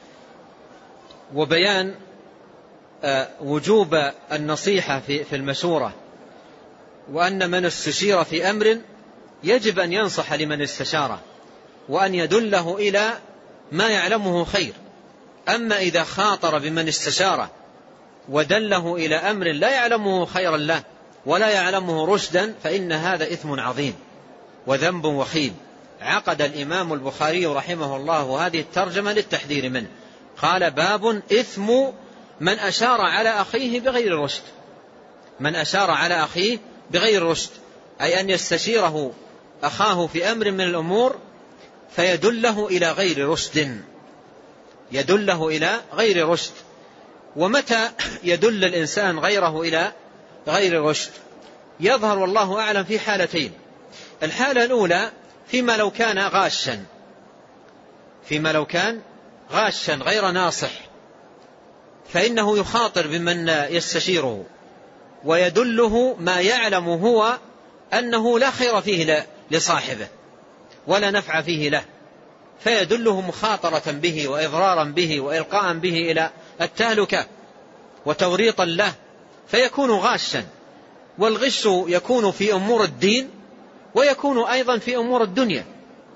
وبيان وجوب النصيحة في المشورة، وأن من استشير في أمر يجب أن ينصح لمن استشاره وأن يدله إلى ما يعلمه خير. أما إذا خاطر بمن استشاره ودله إلى أمر لا يعلمه خيرا له ولا يعلمه رشدا فإن هذا إثم عظيم وذنب وخيم. عقد الإمام البخاري رحمه الله هذه الترجمة للتحذير منه. قال باب إثم من أشار على أخيه بغير رشد. من أشار على أخيه بغير رشد أي أن يستشيره أخاه في أمر من الأمور فيدله إلى غير رشد، يدله إلى غير رشد. ومتى يدل الإنسان غيره إلى غير رشد؟ يظهر والله أعلم في حالتين. الحالة الأولى فيما لو كان غاشا، فيما لو كان غاشا غير ناصح فإنه يخاطر بمن يستشيره ويدله ما يعلم هو أنه لا خير فيه لصاحبه ولا نفع فيه له، فيدله مخاطرة به وإضرارا به وإلقاء به إلى التهلكة وتوريطا له فيكون غاشا. والغش يكون في أمور الدين ويكون أيضا في أمور الدنيا.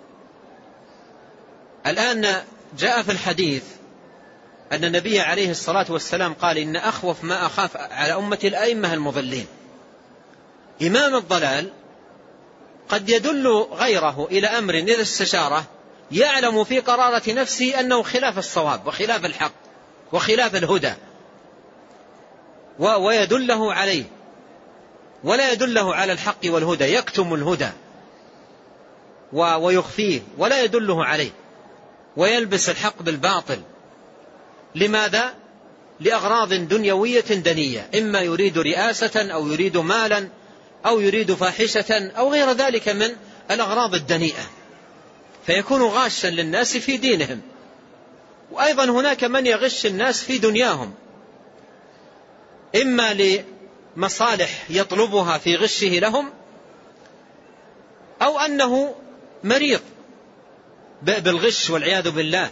الآن جاء في الحديث أن النبي عليه الصلاة والسلام قال إن أخوف ما أخاف على أمة الأئمة المضلين. إمام الضلال قد يدل غيره إلى أمر إذا استشاره يعلم في قرارة نفسه أنه خلاف الصواب وخلاف الحق وخلاف الهدى ويدله عليه ولا يدله على الحق والهدى، يكتم الهدى ويخفيه ولا يدله عليه، ويلبس الحق بالباطل. لماذا؟ لأغراض دنيوية دنية، إما يريد رئاسة أو يريد مالا أو يريد فاحشة أو غير ذلك من الأغراض الدنيئة، فيكون غاشا للناس في دينهم. وأيضا هناك من يغش الناس في دنياهم، إما لمصالح يطلبها في غشه لهم، أو أنه مريض بالغش والعياذ بالله،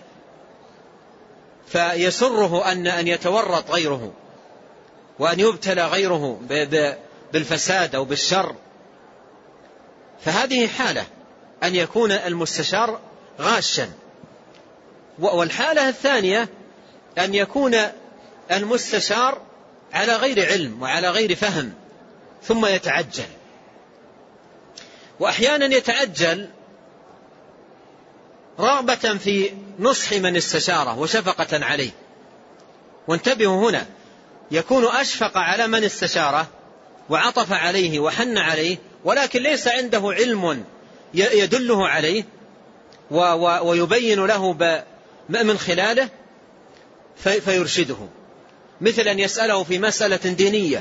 فيسره أن أن يتورط غيره وأن يبتلى غيره بالفساد أو بالشر. فهذه حالة أن يكون المستشار غاشا. والحالة الثانية أن يكون المستشار على غير علم وعلى غير فهم ثم يتعجل. وأحيانا يتعجل رغبة في نصح من استشاره وشفقة عليه. وانتبهوا هنا، يكون أشفق على من استشاره وعطف عليه وحن عليه، ولكن ليس عنده علم يدله عليه ويبين له من خلاله فيرشده، مثل أن يسأله في مسألة دينية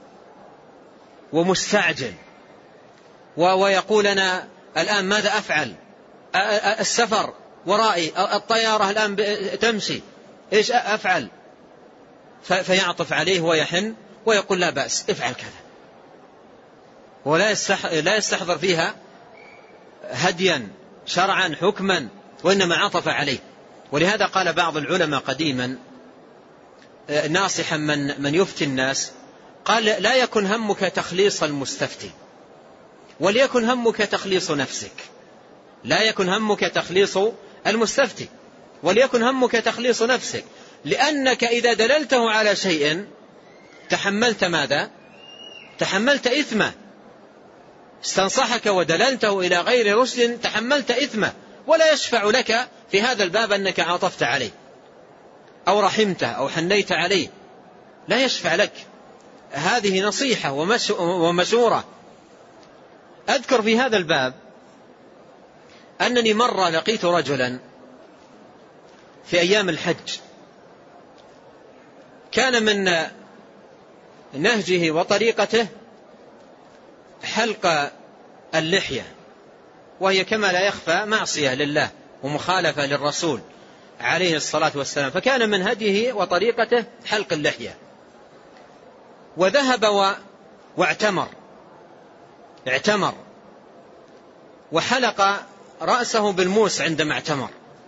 ومستعجل ويقول أنا الآن ماذا أفعل، السفر ورائي، الطيارة الآن تمشي، إيش أفعل؟ فيعطف عليه ويحن ويقول لا بأس افعل كذا، ولا لا يستحضر فيها هديا شرعا حكما، وإنما عطف عليه. ولهذا قال بعض العلماء قديما ناصحا من من يفتي الناس، قال لا يكن همك تخليص المستفتي، وليكن همك تخليص نفسك. لا يكن همك تخليص المستفتي، وليكن همك تخليص نفسك، لأنك إذا دللته على شيء تحملت ماذا؟ تحملت إثمه. استنصحك ودللته إلى غير رشد تحملت إثمه، ولا يشفع لك في هذا الباب أنك عاطفت عليه أو رحمته أو حنيت عليه، لا يشفع لك. هذه نصيحة ومشورة. أذكر في هذا الباب أنني مرة لقيت رجلا في أيام الحج، كان من نهجه وطريقته حلق اللحية، وهي كما لا يخفى معصية لله ومخالفة للرسول عليه الصلاة والسلام، فكان من هديه وطريقته حلق اللحية. وذهب واعتمر اعتمر وحلق رأسه بالموس عندما اعتمر،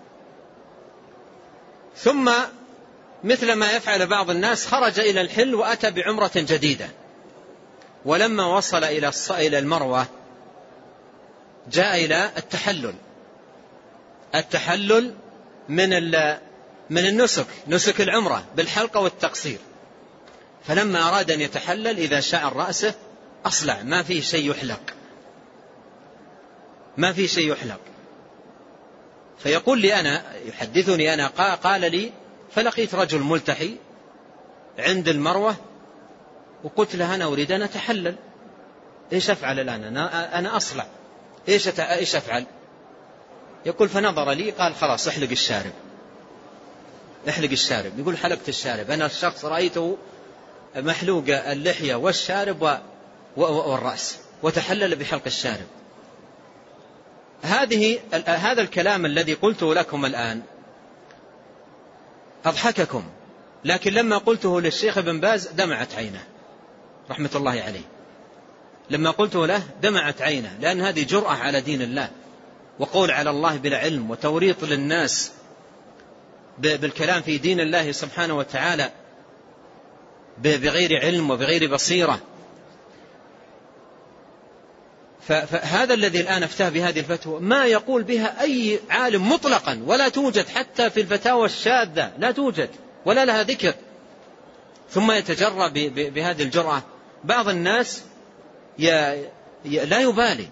ثم مثل ما يفعل بعض الناس خرج إلى الحل وأتى بعمرة جديدة. ولما وصل إلى المروة جاء إلى التحلل التحلل من من النسك، نسك العمرة بالحلقة والتقصير. فلما أراد أن يتحلل إذا شعر رأسه أصلع، ما فيه شيء يحلق ما فيه شيء يحلق فيقول لي أنا، يحدثني أنا، قال لي فلقيت رجل ملتحي عند المروة وقلت له أنا أريد أن أتحلل، إيش أفعل الآن؟ أنا, أنا أصلع، إيش, إيش أفعل؟ يقول فنظر لي قال خلاص احلق الشارب احلق الشارب. يقول حلقت الشارب، أنا الشخص رأيته محلوق اللحية والشارب والرأس وتحلل بحلق الشارب. هذه هذا الكلام الذي قلته لكم الآن أضحككم، لكن لما قلته للشيخ ابن باز دمعت عينه رحمة الله عليه، لما قلته له دمعت عينه، لأن هذه جرأة على دين الله وقول على الله بلا علم وتوريط للناس بالكلام في دين الله سبحانه وتعالى بغير علم وبغير بصيرة. فهذا الذي الآن افتاه بهذه الفتوى ما يقول بها أي عالم مطلقا، ولا توجد حتى في الفتاوى الشاذة، لا توجد ولا لها ذكر، ثم يتجرى بهذه الجرأة. بعض الناس لا يبالي،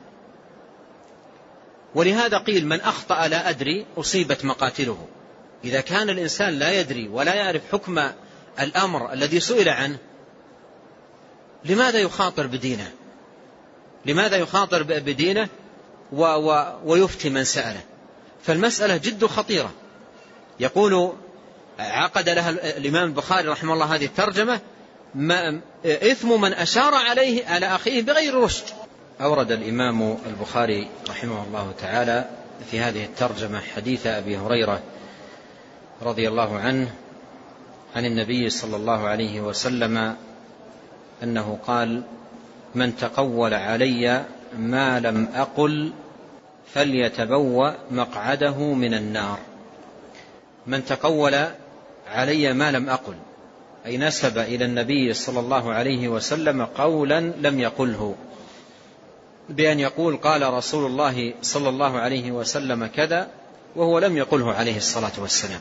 ولهذا قيل من أخطأ لا أدري أصيبت مقاتله. إذا كان الإنسان لا يدري ولا يعرف حكم الأمر الذي سئل عنه، لماذا يخاطر بدينه؟ لماذا يخاطر بدينه ويفتي من سأله. فالمسألة جد خطيرة. يقول عقد لها الإمام البخاري رحمه الله هذه الترجمة: ما إثم من أشار عليه على أخيه بغير رشد. أورد الإمام البخاري رحمه الله تعالى في هذه الترجمة حديث أبي هريرة رضي الله عنه عن النبي صلى الله عليه وسلم أنه قال: من تقول علي ما لم أقل فليتبوأ مقعده من النار. من تقول علي ما لم أقل، أي نسب إلى النبي صلى الله عليه وسلم قولا لم يقله، بأن يقول قال رسول الله صلى الله عليه وسلم كذا وهو لم يقله عليه الصلاة والسلام.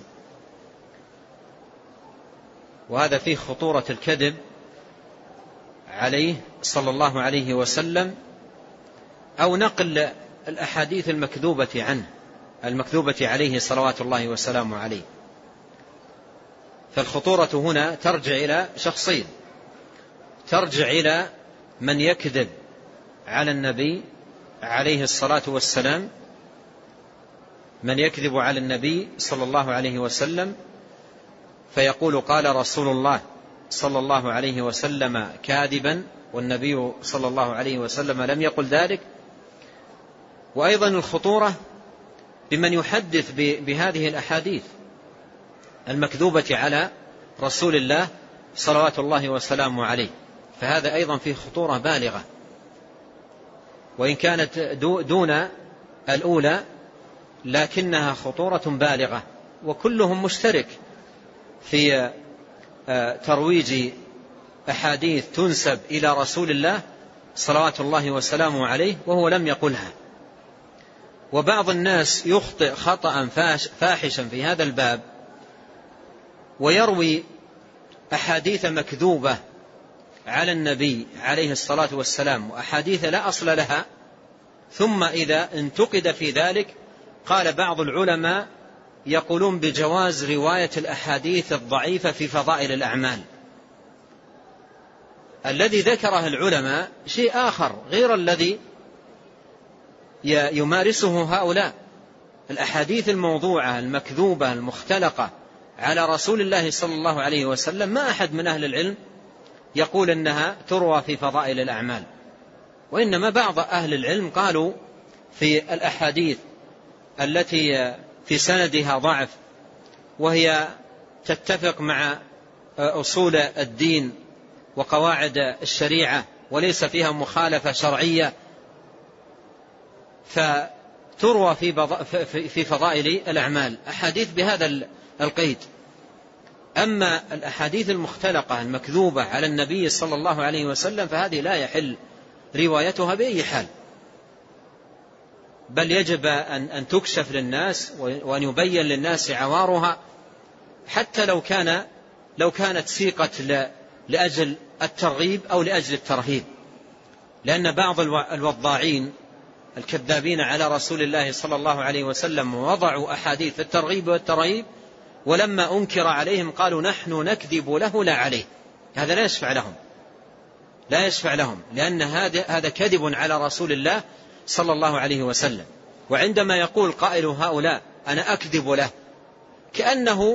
وهذا فيه خطورة الكذب عليه صلى الله عليه وسلم، أو نقل الأحاديث المكذوبة عنه المكذوبة عليه صلوات الله وسلامه عليه. فالخطورة هنا ترجع إلى شخصين: ترجع إلى من يكذب على النبي عليه الصلاة والسلام، من يكذب على النبي صلى الله عليه وسلم فيقول قال رسول الله صلى الله عليه وسلم كاذبا والنبي صلى الله عليه وسلم لم يقل ذلك. وأيضا الخطورة بمن يحدث بهذه الأحاديث المكذوبة على رسول الله صلوات الله وسلامه عليه، فهذا أيضا فيه خطورة بالغة، وإن كانت دون الأولى لكنها خطورة بالغة. وكلهم مشترك في ترويج أحاديث تنسب إلى رسول الله صلوات الله وسلامه عليه وهو لم يقلها. وبعض الناس يخطئ خطأ فاحشا في هذا الباب ويروي أحاديث مكذوبة على النبي عليه الصلاة والسلام وأحاديث لا أصل لها، ثم إذا انتقد في ذلك قال بعض العلماء يقولون بجواز رواية الأحاديث الضعيفة في فضائل الأعمال. الذي ذكره العلماء شيء آخر غير الذي يمارسه هؤلاء. الأحاديث الموضوعة المكذوبة المختلقة على رسول الله صلى الله عليه وسلم ما أحد من أهل العلم يقول أنها تروى في فضائل الأعمال، وإنما بعض أهل العلم قالوا في الأحاديث التي في سندها ضعف وهي تتفق مع أصول الدين وقواعد الشريعة وليس فيها مخالفة شرعية فتروى في فضائل الأعمال أحاديث بهذا القيد. أما الأحاديث المختلقة المكذوبة على النبي صلى الله عليه وسلم فهذه لا يحل روايتها بأي حال، بل يجب أن تكشف للناس وأن يبين للناس عوارها، حتى لو كان لو كانت سيقت لأجل الترغيب أو لأجل الترهيب. لأن بعض الوضاعين الكذابين على رسول الله صلى الله عليه وسلم وضعوا أحاديث الترغيب والترهيب، ولما أنكر عليهم قالوا نحن نكذب له لا عليه. هذا لا يشفع لهم لا يشفع لهم لأن هذا هذا كذب على رسول الله صلى الله عليه وسلم. وعندما يقول قائل هؤلاء أنا أكذب له كأنه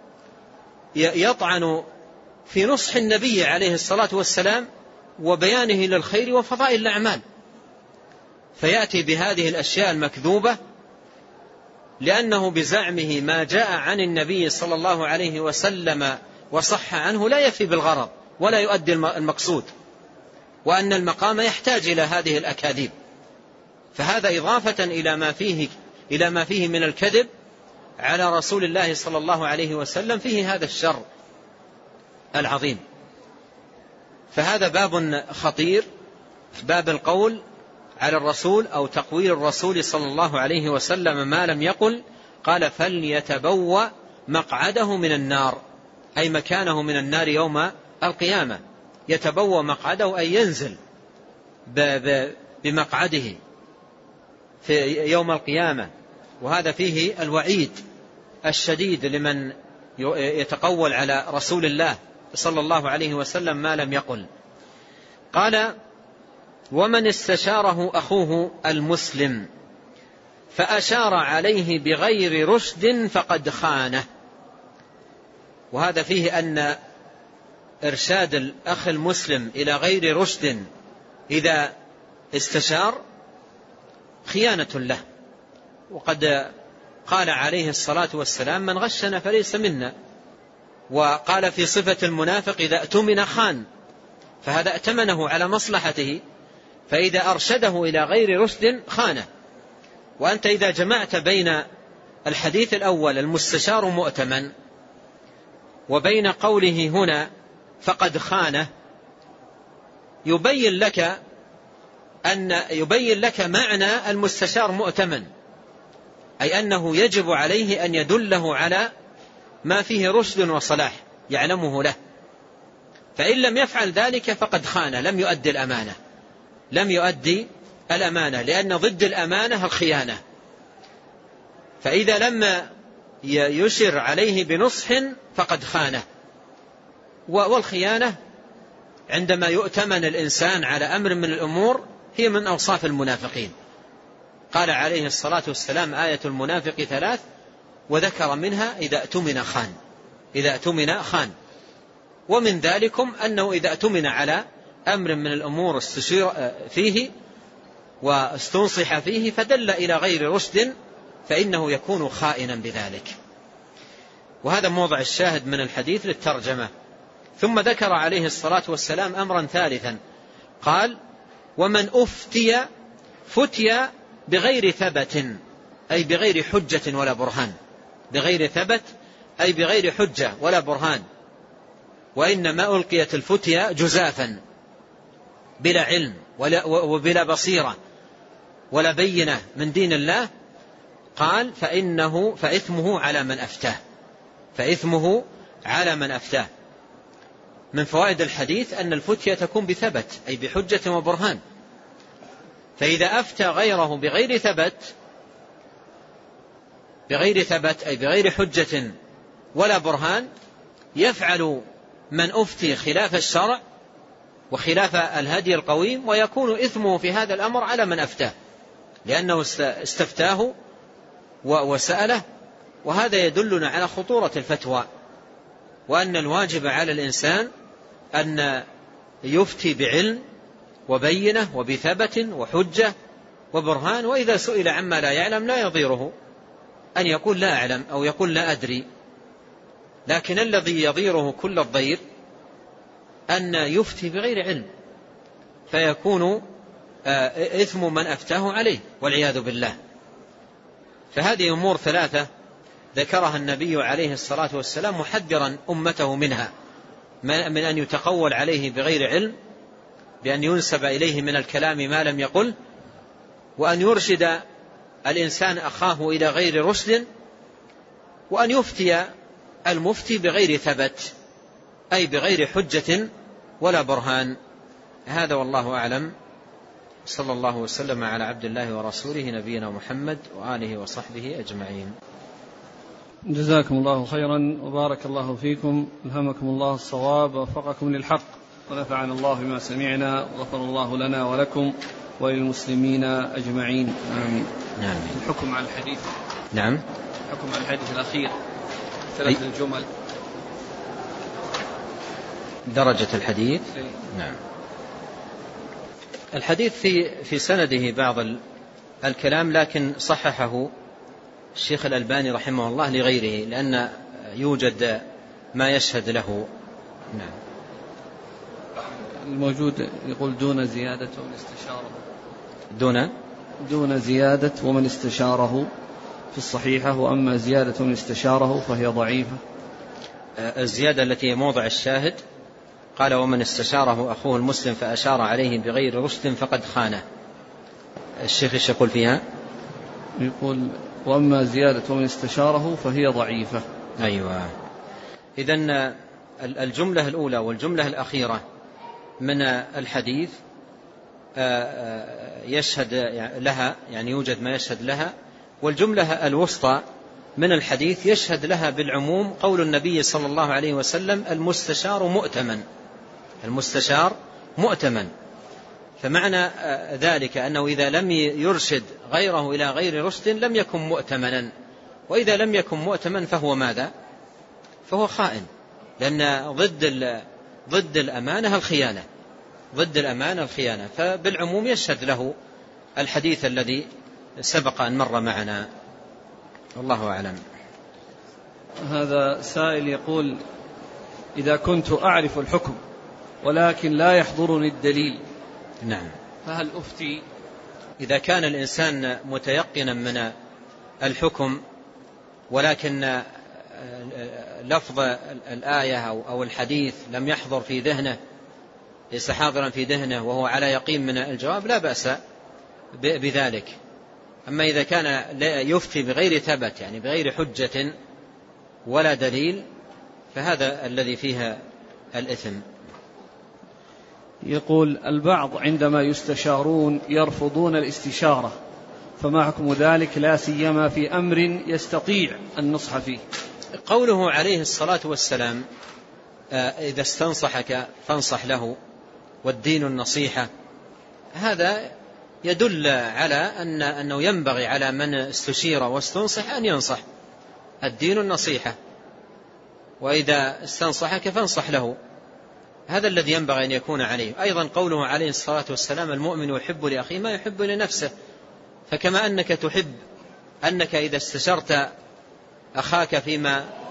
يطعن في نصح النبي عليه الصلاة والسلام وبيانه للخير وفضائل الأعمال، فيأتي بهذه الأشياء المكذوبة لأنه بزعمه ما جاء عن النبي صلى الله عليه وسلم وصح عنه لا يفي بالغرض ولا يؤدي المقصود، وأن المقام يحتاج إلى هذه الأكاذيب. فهذا إضافة إلى ما فيه إلى ما فيه من الكذب على رسول الله صلى الله عليه وسلم فيه هذا الشر العظيم. فهذا باب خطير، باب القول على الرسول أو تقوير الرسول صلى الله عليه وسلم ما لم يقل. قال فليتبوأ مقعده من النار، أي مكانه من النار يوم القيامة. يتبوأ مقعده أي ينزل بمقعده في يوم القيامة. وهذا فيه الوعيد الشديد لمن يتقول على رسول الله صلى الله عليه وسلم ما لم يقل. قال ومن استشاره أخوه المسلم فأشار عليه بغير رشد فقد خانه. وهذا فيه أن إرشاد الأخ المسلم إلى غير رشد إذا استشار خيانة له. وقد قال عليه الصلاة والسلام: من غشنا فليس منا. وقال في صفة المنافق: إذا اؤتمن خان. فهذا ائتمنه على مصلحته، فإذا أرشده إلى غير رشد خانه. وأنت إذا جمعت بين الحديث الأول المستشار مؤتمن وبين قوله هنا فقد خانه، يبين لك أن يبين لك معنى المستشار مؤتمن، أي أنه يجب عليه أن يدله على ما فيه رشد وصلاح يعلمه له، فإن لم يفعل ذلك فقد خان، لم يؤدي الأمانة لم يؤدي الأمانة لأن ضد الأمانة الخيانة. فإذا لم يشر عليه بنصح فقد خانه. والخيانة عندما يؤتمن الإنسان على أمر من الأمور هي من أوصاف المنافقين. قال عليه الصلاة والسلام: آية المنافق ثلاث، وذكر منها إذا اؤتمن خان. إذا اؤتمن خان. ومن ذلكم أنه إذا اؤتمن على أمر من الأمور استشير فيه واستنصح فيه فدل إلى غير رشد فإنه يكون خائنا بذلك. وهذا موضع الشاهد من الحديث للترجمة. ثم ذكر عليه الصلاة والسلام أمرا ثالثا، قال: ومن أفتي فتي بغير ثبت، أي بغير حجة ولا برهان. بغير ثبت أي بغير حجة ولا برهان. وإنما ألقيت الفتية جزافا بلا علم وبلا بصيرة ولا بينة من دين الله. قال: فإنه فإثمه على من أفتاه. فإثمه على من أفتاه. من فوائد الحديث أن الفتية تكون بثبت، أي بحجة وبرهان. فإذا أفتى غيره بغير ثبت بغير ثبت أي بغير حجة ولا برهان، يفعل من أفتي خلاف الشرع وخلاف الهدي القويم، ويكون إثمه في هذا الأمر على من أفتاه، لأنه استفتاه وسأله. وهذا يدلنا على خطورة الفتوى، وأن الواجب على الإنسان أن يفتي بعلم وبينة وبثبت وحجة وبرهان. وإذا سئل عما لا يعلم لا يضيره أن يقول لا أعلم أو يقول لا أدري، لكن الذي يضيره كل الضير أن يفتي بغير علم، فيكون إثم من أفتاه عليه والعياذ بالله. فهذه أمور ثلاثة ذكرها النبي عليه الصلاة والسلام محذرا أمته منها، من أن يتقول عليه بغير علم، بأن ينسب إليه من الكلام ما لم يقل، وأن يرشد الإنسان أخاه إلى غير رشد، وأن يفتي المفتي بغير ثبت أي بغير حجة ولا برهان. هذا والله أعلم. صلى الله وسلم على عبد الله ورسوله نبينا محمد وآله وصحبه أجمعين. جزاكم الله خيرا وبارك الله فيكم، ألهمكم الله الصواب ووفقكم للحق، ونفعنا الله بما سمعنا، وغفر الله لنا ولكم وللمسلمين أجمعين، آمين. نعم. الحكم على الحديث. نعم. الحكم على الحديث الأخير ثلاث أي... الجمل درجة الحديث. أي. نعم. الحديث في في سنده بعض الكلام، لكن صححه الشيخ الألباني رحمه الله لغيره، لأن يوجد ما يشهد له. نعم. الموجود يقول دون زيادة ومن استشاره دون دون زيادة ومن استشاره في الصحيحة، وأما زيادة ومن استشاره فهي ضعيفة. الزيادة التي هي موضع الشاهد قال: ومن استشاره أخوه المسلم فأشار عليه بغير رشد فقد خانه. الشيخ ايش يقول فيها؟ يقول: وأما زيادة ومن استشاره فهي ضعيفة. أيوة. إذن الجملة الأولى والجملة الأخيرة من الحديث يشهد لها، يعني يوجد ما يشهد لها، والجملة الوسطى من الحديث يشهد لها بالعموم قول النبي صلى الله عليه وسلم: المستشار مؤتمن. المستشار مؤتمن. فمعنى ذلك أنه إذا لم يرشد غيره إلى غير رشد لم يكن مؤتمنا، وإذا لم يكن مؤتمن فهو ماذا؟ فهو خائن، لأن ضد ضد الأمانة الخيانة، ضد الأمانة الخيانة. فبالعموم يشهد له الحديث الذي سبق أن مر معنا، والله أعلم. هذا سائل يقول: إذا كنت أعرف الحكم ولكن لا يحضرني الدليل، نعم، فهل أفتي؟ إذا كان الإنسان متيقنا من الحكم ولكن لفظ الآية أو الحديث لم يحضر في ذهنه، ليس حاضرا في ذهنه وهو على يقين من الجواب، لا بأس بذلك. أما إذا كان يفتي بغير ثبت، يعني بغير حجة ولا دليل، فهذا الذي فيها الإثم. يقول: البعض عندما يستشارون يرفضون الاستشارة، فما حكم ذلك لا سيما في أمر يستطيع النصح فيه؟ قوله عليه الصلاة والسلام: إذا استنصحك فانصح له والدين النصيحة، هذا يدل على أن أنه ينبغي على من استشير واستنصح أن ينصح. الدين النصيحة، وإذا استنصحك فانصح له، هذا الذي ينبغي أن يكون عليه. أيضا قوله عليه الصلاة والسلام: المؤمن يحب لأخيه ما يحب لنفسه، فكما أنك تحب أنك إذا استشرت أخاك فيما